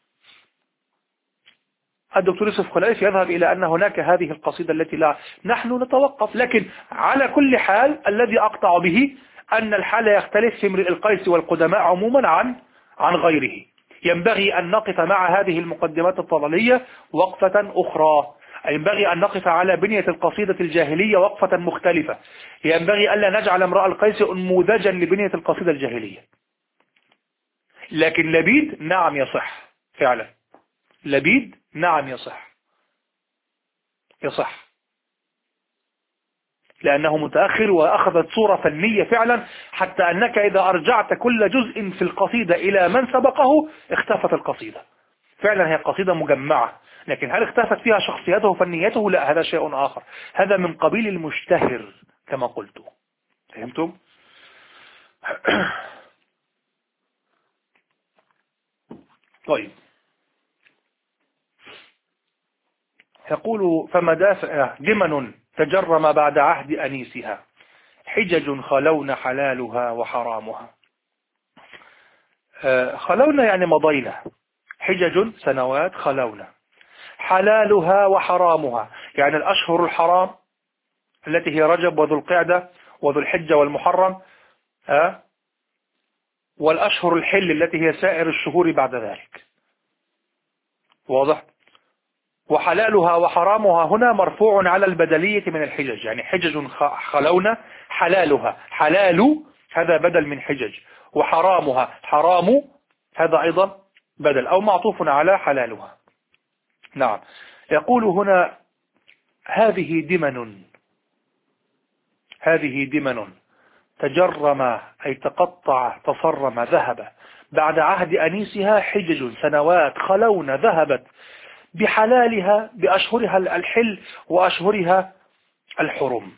الدكتور يوسف خلائف يذهب إلى أن هناك هذه القصيدة التي لا، نحن نتوقف، لكن على كل حال الذي أقطع به أن الحال يختلف في امرئ القيس والقدماء عموما عن عن غيره. ينبغي أن نقف مع هذه المقدمات الطلالية وقفة أخرى، ينبغي أن نقف على بنية القصيدة الجاهلية وقفة مختلفة. ينبغي ألا نجعل امرأ القيس أنموذجا لبنية القصيدة الجاهلية. لكن لبيد نعم يصح فعلا، لبيد نعم يصح يصح لأنه متأخر وأخذت صورة فنية فعلا، حتى أنك إذا أرجعت كل جزء في القصيدة إلى من سبقه اختفت القصيدة. فعلا هي قصيدة مجمعة، لكن هل اختفت فيها شخصيته وفنيته؟ لا، هذا شيء آخر، هذا من قبيل المشتهر كما قلت. فهمتم؟ طيب، يقول فمدافع دمن تجرم بعد عهد أنيسها، حجج خلون حلالها وحرامها. خلونا يعني مضينا، حجج سنوات خلونا، حلالها وحرامها يعني الأشهر الحرام التي هي رجب وذو القعدة وذو الحجة والمحرم، ها، والأشهر الحل التي هي سائر الشهور بعد ذلك. واضح؟ وحلالها وحرامها هنا مرفوع على البدلية من الحجج، يعني حجج خلونا حلالها، حلال هذا بدل من حجج، وحرامها حرام هذا أيضا بدل أو معطوف على حلالها. نعم. يقول هنا هذه دمن، هذه دمن تجرم أي تقطع تصرم ذهب بعد عهد أنيسها، حجج سنوات خلون ذهبت بحلالها بأشهرها الحل وأشهرها الحرم.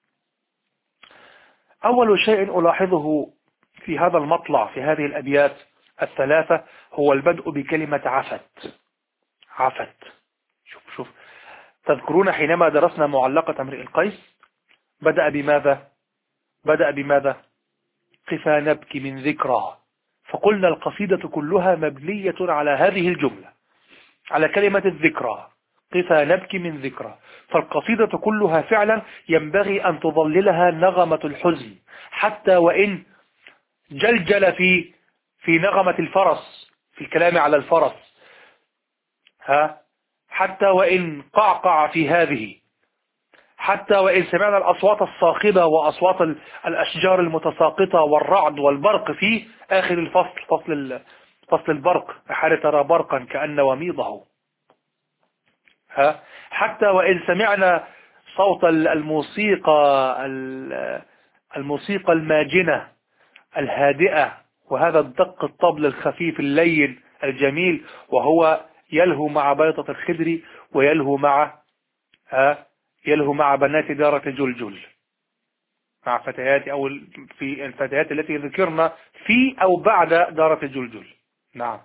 أول شيء ألاحظه في هذا المطلع في هذه الأبيات الثلاثة هو البدء بكلمة عفت. عفت، شوف شوف تذكرون حينما درسنا معلقة امرئ القيس بدأ بماذا؟ بدأ بماذا؟ قفا نبكي من ذكرى، فقلنا القصيدة كلها مبنية على هذه الجملة، على كلمة الذكرى، قفا نبكي من ذكرى. فالقصيدة كلها فعلا ينبغي أن تظللها نغمة الحزن، حتى وإن جلجل في في نغمة الفرس، في الكلام على الفرس، ها، حتى وإن قعقع في هذه، حتى وإن سمعنا الأصوات الصاخبة وأصوات الأشجار المتساقطة والرعد والبرق في آخر الفصل، فصل فصل البرق، حال ترى برقا كأن وميضه، ها، حتى وإن سمعنا صوت الموسيقى الموسيقى الماجنة الهادئة، وهذا الدق الطبل الخفيف اللين الجميل، وهو يلهو مع بيضة الخدر ويلهو مع ها يلهو مع بنات دارة جلجل، مع فتيات أو في الفتيات التي ذكرنا في أو بعد دارة جلجل. نعم.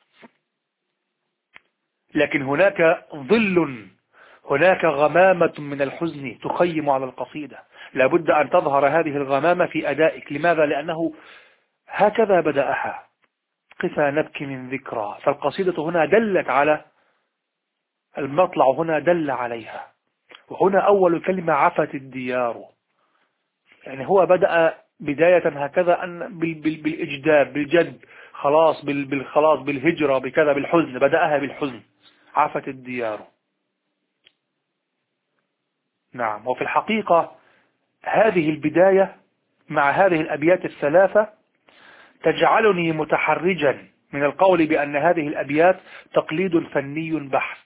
لكن هناك ظل، هناك غمامة من الحزن تخيم على القصيدة، لابد أن تظهر هذه الغمامة في أدائك. لماذا؟ لأنه هكذا بدأها، قفا نبكي من ذكرى. فالقصيدة هنا دلت على المطلع، هنا دل عليها. وهنا أول كلمة عفت الديار، يعني هو بدأ بداية هكذا أن بالإجداب بالجد، خلاص بالخلاص بالهجرة بكذا بالحزن، بدأها بالحزن، عفت الديار. نعم. وفي الحقيقة هذه البداية مع هذه الأبيات الثلاثة تجعلني متحرجا من القول بأن هذه الأبيات تقليد فني بحت.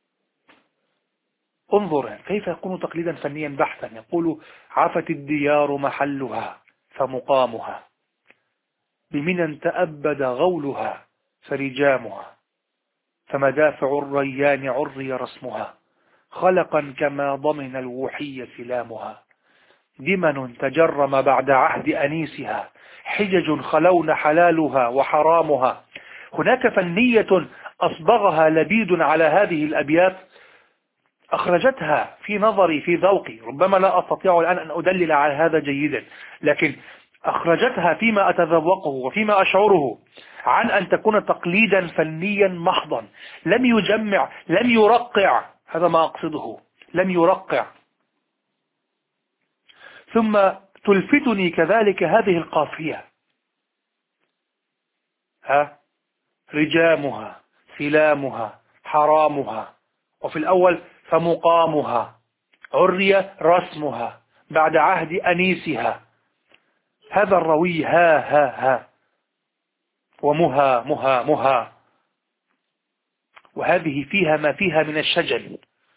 انظر كيف يكون تقليدا فنيا بحتا. يقول: عفت الديار محلها فمقامها، بمنى تأبد غولها فرجامها، فمدافع الريان عري رسمها، خلقا كما ضمن الوحي سلامها، دمن تجرم بعد عهد أنيسها، حجج خلون حلالها وحرامها. هناك فنية أصبغها لبيد على هذه الأبيات، أخرجتها في نظري في ذوقي، ربما لا أستطيع الآن أن أدلل على هذا جيدا، لكن أخرجتها فيما أتذوقه وفيما أشعره عن أن تكون تقليدا فنيا محضا، لم يجمع، لم يرقع، هذا ما أقصده، لم يرقع. ثم تلفتني كذلك هذه القافية: ها رجامها سلامها حرامها، وفي الأول فمقامها، عري رسمها بعد عهد أنيسها، هذا الروي ها ها ها، ومها مها مها، وهذه فيها ما فيها من الشجن،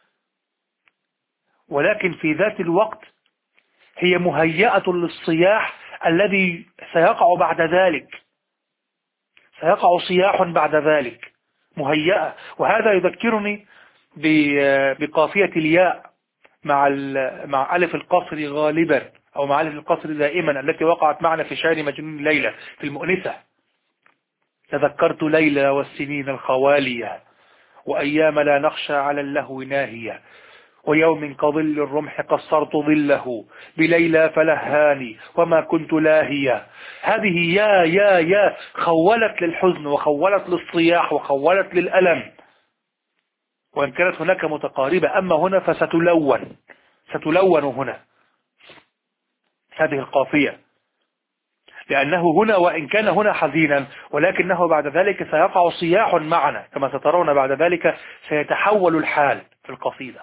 ولكن في ذات الوقت هي مهيئة للصياح الذي سيقع بعد ذلك، سيقع صياح بعد ذلك مهيئة. وهذا يذكرني بقافية الياء مع مع ألف القصر غالبا، أو مع ألف القصر دائما، التي وقعت معنا في شعر مجنون ليلى في المؤنثة: تذكرت ليلى والسنين الخوالية، وأيام لا نخشى على اللهو ناهية، ويوم كظل الرمح قصرت ظله، بليلى فلهاني وما كنت لاهية. هذه يا يا يا خولت للحزن وخولت للصياح وخولت للألم، وإن كانت هناك متقاربة. أما هنا فستلون، ستلون هنا هذه القافية، لأنه هنا وإن كان هنا حزينا، ولكنه بعد ذلك سيقع صياح معنا كما سترون. بعد ذلك سيتحول الحال في القصيدة.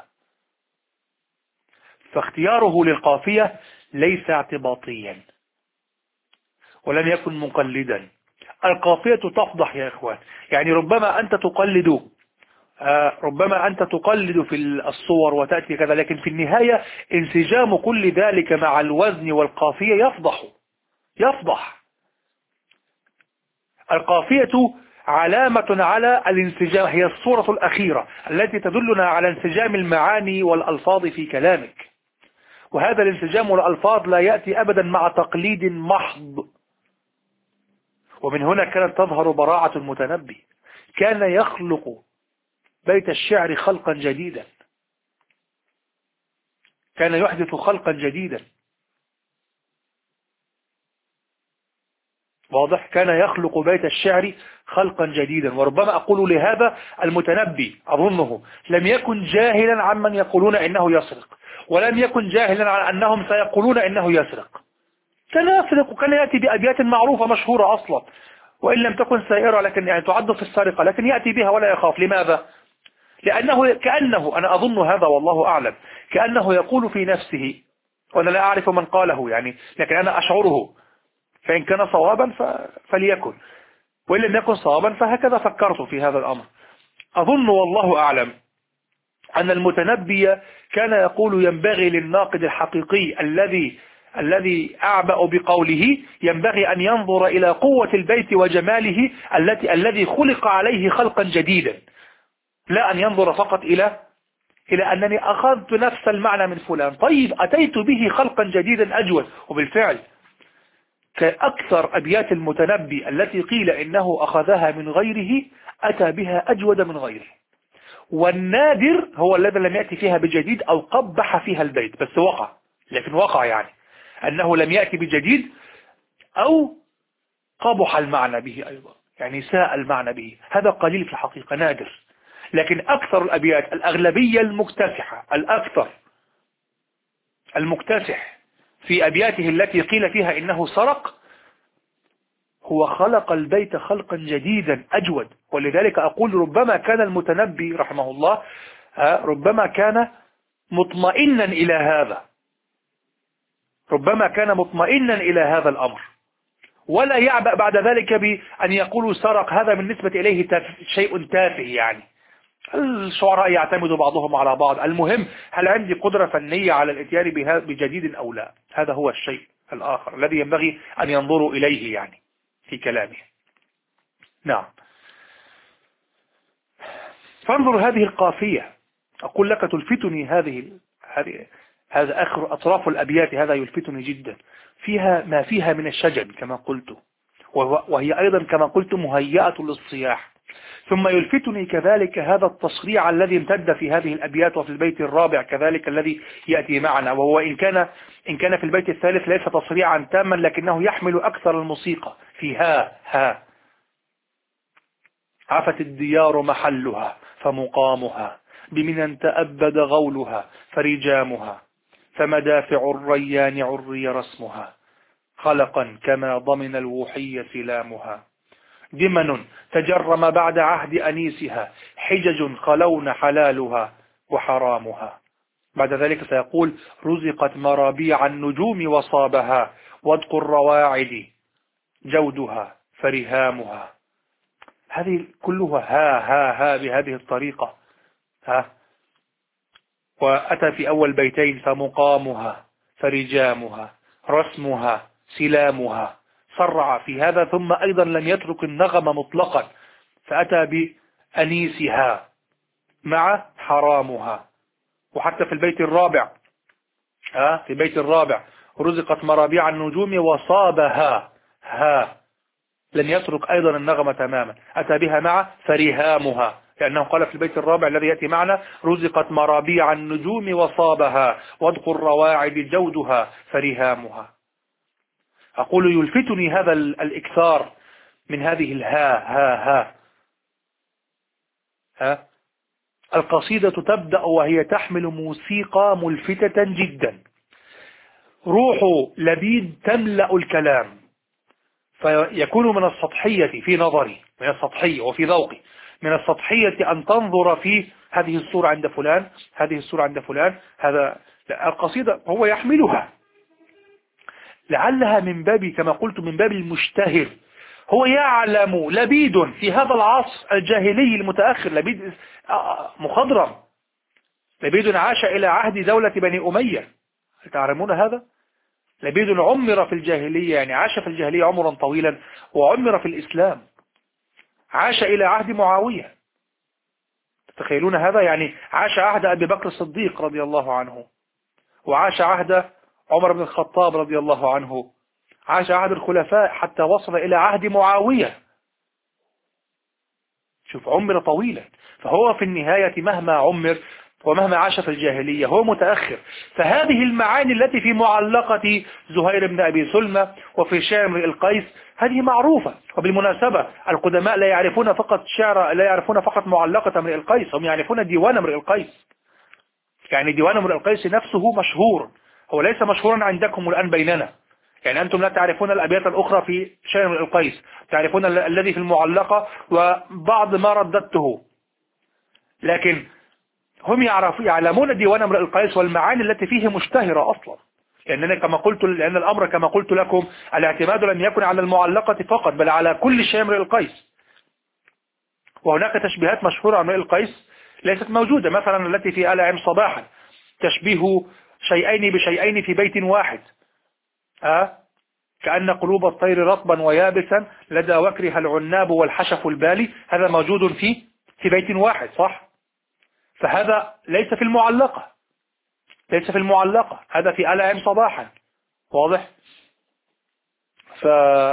فاختياره للقافية ليس اعتباطيا ولم يكن مقلدا. القافية تفضح يا إخوان، يعني ربما أنت تقلد، آه ربما أنت تقلد في الصور وتأتي كذا، لكن في النهاية انسجام كل ذلك مع الوزن والقافية يفضح يفضح. القافية علامة على الانسجام، هي الصورة الأخيرة التي تدلنا على انسجام المعاني والألفاظ في كلامك، وهذا الانسجام والألفاظ لا يأتي أبدا مع تقليد محض. ومن هنا كانت تظهر براعة المتنبي، كان يخلق بيت الشعر خلقا جديدا، كان يحدث خلقا جديدا، واضح، كان يخلق بيت الشعر خلقا جديدا. وربما أقول لهذا المتنبي أظنه لم يكن جاهلا عمن يقولون إنه يسرق، ولم يكن جاهلا عن أنهم سيقولون إنه يسرق، كان يسرق وكان يأتي بأبيات معروفة مشهورة أصلا، وإن لم تكن سائرة لكن يعني تعد في السرقة، لكن يأتي بها ولا يخاف. لماذا؟ لأنه كأنه، أنا أظن هذا والله أعلم، كأنه يقول في نفسه، وأنا لا أعرف من قاله يعني، لكن أنا أشعره، فإن كان صوابا فليكن، وإن لم يكن صوابا فهكذا فكرت في هذا الأمر. أظن والله أعلم أن المتنبي كان يقول: ينبغي للناقد الحقيقي الذي الذي أعبأ بقوله، ينبغي أن ينظر إلى قوة البيت وجماله التي الذي خلق عليه خلقا جديدا، لا أن ينظر فقط إلى إلى أنني أخذت نفس المعنى من فلان، طيب أتيت به خلقا جديدا أجود. وبالفعل كأكثر أبيات المتنبي التي قيل إنه أخذها من غيره أتى بها أجود من غيره، والنادر هو الذي لم يأتي فيها بجديد أو قبح فيها البيت، بس وقع، لكن وقع يعني أنه لم يأتي بجديد أو قبح المعنى به أيضا، يعني ساء المعنى به، هذا قليل في الحقيقة، نادر. لكن أكثر الأبيات، الأغلبية المكتسحة، الأكثر المكتسح في أبياته التي قيل فيها إنه سرق، هو خلق البيت خلقا جديدا أجود. ولذلك أقول ربما كان المتنبي رحمه الله ربما كان مطمئنا إلى هذا، ربما كان مطمئنا إلى هذا الأمر، ولا يعبأ بعد ذلك بأن يقولوا سرق، هذا بالنسبة إليه تاف... شيء تافه. يعني الشعراء يعتمد بعضهم على بعض، المهم هل عندي قدرة فنية على الاتيان بها بجديد أو لا؟ هذا هو الشيء الآخر الذي ينبغي أن ينظروا إليه يعني في كلامه. نعم. فانظر هذه القافية، أقول لك تلفتني هذه هذه هذا آخر أطراف الأبيات، هذا يلفتني جدا، فيها ما فيها من الشجن كما قلت، وهي أيضا كما قلت مهيئة للصياح. ثم يلفتني كذلك هذا التصريع الذي امتد في هذه الأبيات وفي البيت الرابع كذلك الذي يأتي معنا، وهو إن كان إن كان في البيت الثالث ليس تصريعا تاما لكنه يحمل أكثر الموسيقى في ها ها. عفت الديار محلها فمقامها، بمنى تأبد غولها فرجامها، فمدافع الريان عري رسمها، خلقا كما ضمن الوحي سلامها، دمن تجرم بعد عهد أنيسها، حجج خلون حلالها وحرامها. بعد ذلك سيقول رزقت مرابيع النجوم وصابها، وادق الرواعد جودها فرهامها. هذه كلها ها ها ها بهذه الطريقة. ها وأتى في أول بيتين فمقامها فرجامها رسمها سلامها، صرع في هذا ثم أيضا لم يترك النغم مطلقا، فأتى بأنيسها مع حرامها. وحتى في البيت الرابع ها في البيت الرابع رزقت مرابيع النجوم وصابها، ها لم يترك أيضا النغمة تماما، أتى بها مع فرهامها، لأنه قال في البيت الرابع الذي يأتي معنا رزقت مرابيع النجوم وصابها، وادق الرواعد جودها فرهامها. أقول يلفتني هذا الإكثار من هذه الها ها ها ها. القصيدة تبدأ وهي تحمل موسيقى ملفتة جدا، روح لبيد تملأ الكلام، فيكون من السطحية في نظري، من السطحية وفي ذوقي، من السطحية أن تنظر في هذه الصورة عند فلان، هذه الصورة عند فلان، هذا القصيدة هو يحملها لعلها من باب كما قلت من باب المشتهر. هو يعلم لبيد في هذا العصر الجاهلي المتأخر، لبيد مخضرم، لبيد عاش إلى عهد دولة بني أمية، تعلمون هذا؟ لبيد عمر في الجاهلية، يعني عاش في الجاهلية عمرا طويلا وعمر في الإسلام، عاش إلى عهد معاوية، تتخيلون هذا؟ يعني عاش عهد أبي بكر الصديق رضي الله عنه، وعاش عهد عمر بن الخطاب رضي الله عنه، عاش عهد الخلفاء حتى وصل إلى عهد معاوية. شوف عمر طويلا، فهو في النهاية مهما عمر ومهما عاش في الجاهلية هو متأخر. فهذه المعاني التي في معلقة زهير بن أبي سلمى وفي شعر امرئ القيس هذه معروفة. وبالمناسبة القدماء لا يعرفون فقط شعر، لا يعرفون فقط معلقة امرئ القيس، هم يعرفون ديوان امرئ القيس. يعني ديوان امرئ القيس نفسه مشهور، هو ليس مشهورا عندكم الآن بيننا. يعني أنتم لا تعرفون الأبيات الأخرى في شعر امرئ القيس، تعرفون الذي في المعلقة وبعض ما رددته، لكن هم يعرفون يعلمون ديوان امرئ القيس والمعاني التي فيه مشتهرة أصلا. لأننا كما قلت لأن الأمر كما قلت لكم الاعتماد لم يكن على المعلقة فقط بل على كل شيء امرئ القيس. وهناك تشبيهات مشهورة عن امرئ القيس ليست موجودة، مثلا التي في آل عم صباحا تشبيه شيئين بشيئين في بيت واحد، أه؟ كأن قلوب الطير رطبا ويابسا لدى وكرها العناب والحشف البالي، هذا موجود في في بيت واحد صح؟ فهذا ليس في المعلقة، ليس في المعلقة، هذا في آل عم صباحا، واضح؟ ف...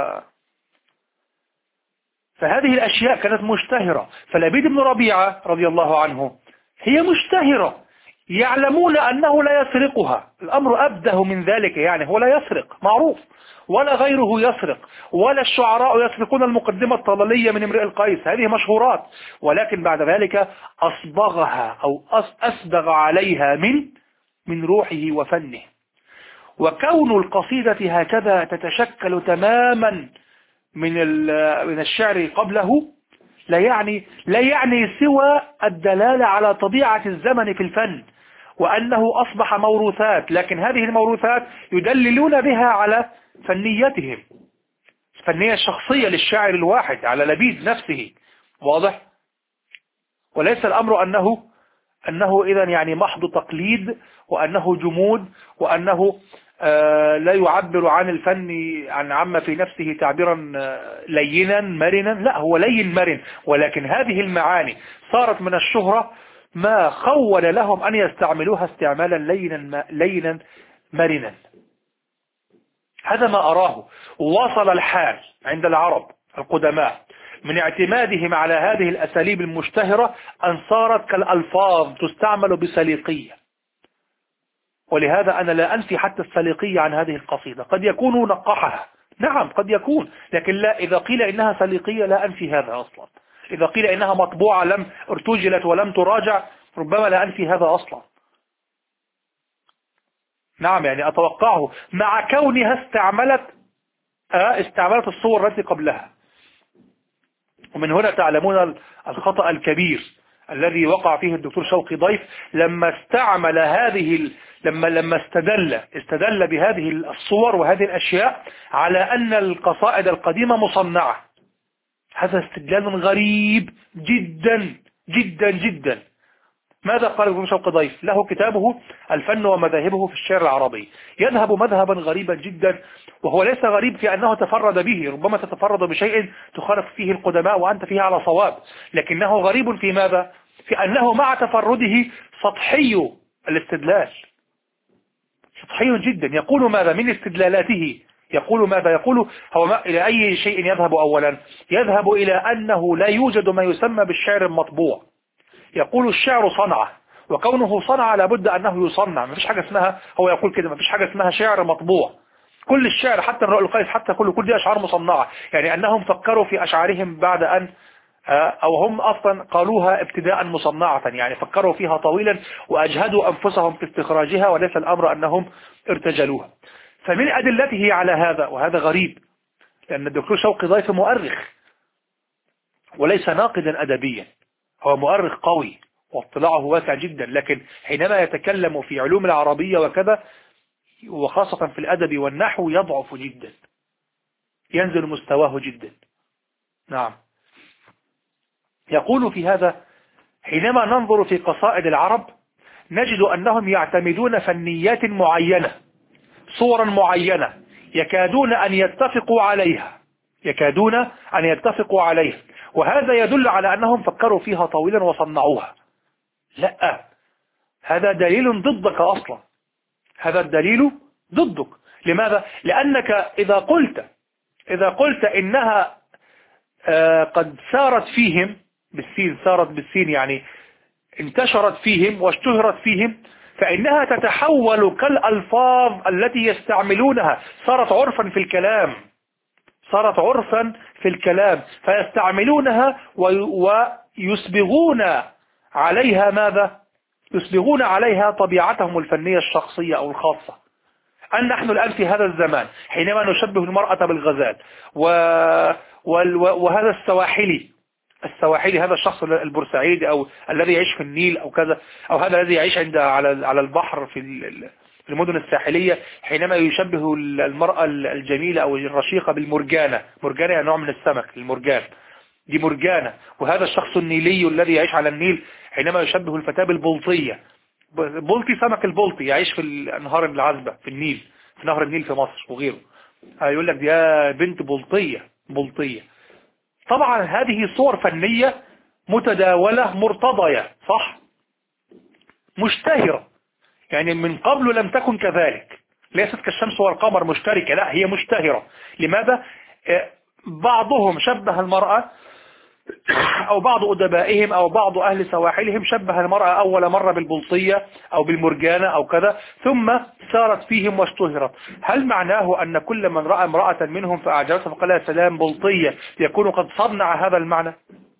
فهذه الأشياء كانت مشتهرة. فلبيد بن ربيعة رضي الله عنه هي مشتهرة، يعلمون أنه لا يسرقها، الأمر أبده من ذلك، يعني هو لا يسرق معروف، ولا غيره يسرق، ولا الشعراء يسرقون المقدمة الطلالية من امرئ القيس، هذه مشهورات، ولكن بعد ذلك أصبغها أو أسبغ عليها من من روحه وفنه. وكون القصيدة هكذا تتشكل تماما من من الشعر قبله لا يعني لا يعني سوى الدلالة على طبيعة الزمن في الفن، وأنه أصبح موروثات، لكن هذه الموروثات يدللون بها على فنيتهم، فنية الشخصية للشاعر الواحد على لبيد نفسه. واضح؟ وليس الأمر أنه أنه إذن يعني محض تقليد، وأنه جمود، وأنه آه لا يعبر عن الفن عن عما في نفسه تعبيرا آه لينا مرنا. لا، هو لين مرن، ولكن هذه المعاني صارت من الشهرة ما خول لهم أن يستعملوها استعمالا لينا لينا مرنا. هذا ما أراه. ووصل الحال عند العرب القدماء من اعتمادهم على هذه الأساليب المشتهرة أن صارت كالألفاظ تستعمل بسليقية. ولهذا أنا لا أنفي حتى السليقية عن هذه القصيدة، قد يكون نقحها، نعم قد يكون، لكن لا، إذا قيل إنها سليقية لا أنفي هذا أصلا. إذا قيل إنها مطبوعة لم ارتجلت ولم تراجع ربما لا أنفي هذا أصلا. نعم، يعني أتوقعه مع كونها استعملت آه استعملت الصور التي قبلها. ومن هنا تعلمون الخطأ الكبير الذي وقع فيه الدكتور شوقي ضيف لما استعمل هذه ال... لما لما استدل استدل بهذه الصور وهذه الأشياء على أن القصائد القديمة مصنعة. هذا استدلال غريب جدا جدا جدا. ماذا قال الدكتور شوقي ضيف؟ له كتابه الفن ومذاهبه في الشعر العربي، يذهب مذهبا غريبا جدا، وهو ليس غريب في أنه تفرد به، ربما تتفرد بشيء تخالف فيه القدماء وأنت فيه على صواب، لكنه غريب في ماذا؟ في أنه مع تفرده سطحي الاستدلال، سطحي جدا. يقول ماذا من استدلالاته؟ يقول ماذا؟ يقول هو ما إلى أي شيء يذهب أولا؟ يذهب إلى أنه لا يوجد ما يسمى بالشعر المطبوع. يقول الشعر صنعة، وكونه صنعة لابد أنه يصنع، ما فيش حاجة اسمها، هو يقول كده، ما فيش حاجة اسمها شعر مطبوع. كل الشعر حتى الرؤى القيس حتى كل كل دي أشعار مصنعة، يعني أنهم فكروا في أشعارهم بعد أن أو هم أصلا قالوها ابتداء مصنعة، يعني فكروا فيها طويلا وأجهدوا أنفسهم في استخراجها، وليس الأمر أنهم ارتجلوها. فمن أدلته على هذا، وهذا غريب لأن الدكتور شوقي ضيف مؤرخ وليس ناقدا أدبيا، هو مؤرخ قوي واطلاعه واسع جدا، لكن حينما يتكلم في علوم العربية وكذا وخاصة في الأدب والنحو يضعف جدا، ينزل مستواه جدا. نعم. يقول في هذا: حينما ننظر في قصائد العرب نجد أنهم يعتمدون فنيات معينة، صورا معينة، يكادون أن يتفقوا عليها يكادون أن يتفقوا عليها وهذا يدل على أنهم فكروا فيها طويلا وصنعوها. لا، هذا دليل ضدك أصلا، هذا الدليل ضدك. لماذا؟ لأنك إذا قلت إذا قلت إنها آه قد سارت فيهم بالسين، سارت بالسين يعني انتشرت فيهم واشتهرت فيهم، فإنها تتحول كالألفاظ التي يستعملونها، صارت عرفا في الكلام صارت عرفا في الكلام فيستعملونها ويسبغون عليها ماذا؟ يسبغون عليها طبيعتهم الفنية الشخصية أو الخاصة. أن نحن الآن في هذا الزمان حينما نشبه المرأة بالغزال و... وهذا السواحلي السواحلي هذا الشخص البورسعيدي أو الذي يعيش في النيل أو كذا، أو هذا الذي يعيش عند على على البحر في المدن الساحلية، حينما يشبه المرأة الجميلة أو الرشيقة بالمرجانة. مرجانة يعني نوع من السمك، المرجان دي مرجانة. وهذا الشخص النيلي الذي يعيش على النيل حينما يشبه الفتاة بالبلطية. بلطي سمك البلطي يعيش في الأنهار العذبة في النيل، في نهر النيل في مصر وغيره، يقول لك دي بنت بلطية بلطية. طبعا هذه صور فنية متداولة مرتضية، صح، مشتهرة، يعني من قبل لم تكن كذلك، ليست كالشمس والقمر مشتركة، لا هي مشتهرة. لماذا؟ بعضهم شبه المرأة أو بعض أدبائهم أو بعض أهل سواحلهم شبه المرأة أول مرة بالبلطية أو بالمرجانة أو كذا، ثم سارت فيهم واشتهرت. هل معناه أن كل من رأى امرأة منهم فأعجبته فقال يا سلام بلطية يكون قد صنع هذا المعنى؟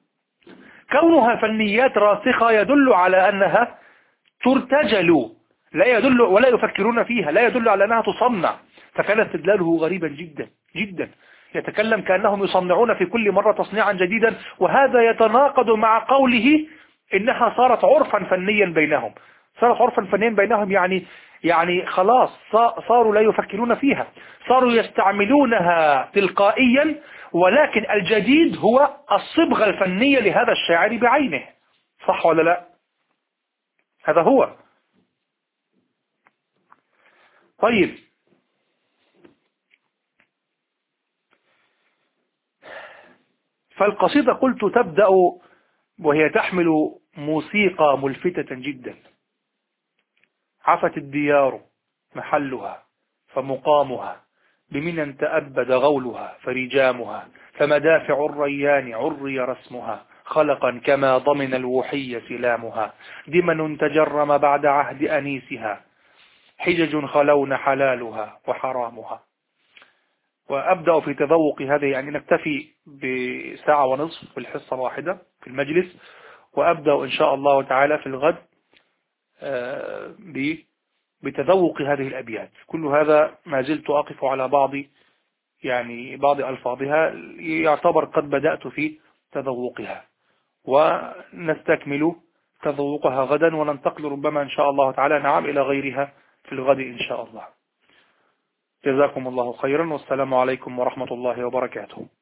كونها فنيات راسخة يدل على أنها ترتجل، لا يدل ولا يفكرون فيها، لا يدل على أنها تصنع. فكان استدلاله غريبا جدا جدا، يتكلم كأنهم يصنعون في كل مرة تصنيعا جديدا، وهذا يتناقض مع قوله إنها صارت عرفا فنيا بينهم. صارت عرفا فنيا بينهم، يعني يعني خلاص صاروا لا يفكرون فيها، صاروا يستعملونها تلقائيا، ولكن الجديد هو الصبغة الفنية لهذا الشاعر بعينه. صح ولا لا؟ هذا هو. طيب، فالقصيدة قلت تبدأ وهي تحمل موسيقى ملفتة جدا. عفت الديار محلها فمقامها، بمنى تأبد غولها فرجامها، فمدافع الريان عري رسمها، خلقا كما ضمن الوحي سلامها، دمن تجرم بعد عهد أنيسها، حجج خلون حلالها وحرامها. وأبدأ في تذوق هذه، يعني نكتفي بساعة ونصف في الحصة الواحدة في المجلس، وأبدأ إن شاء الله تعالى في الغد بتذوق هذه الأبيات. كل هذا ما زلت أقف على بعض يعني بعض ألفاظها، يعتبر قد بدأت في تذوقها، ونستكمل تذوقها غدا، وننتقل ربما إن شاء الله تعالى نعم إلى غيرها في الغد إن شاء الله. جزاكم الله خيرا، والسلام عليكم ورحمة الله وبركاته.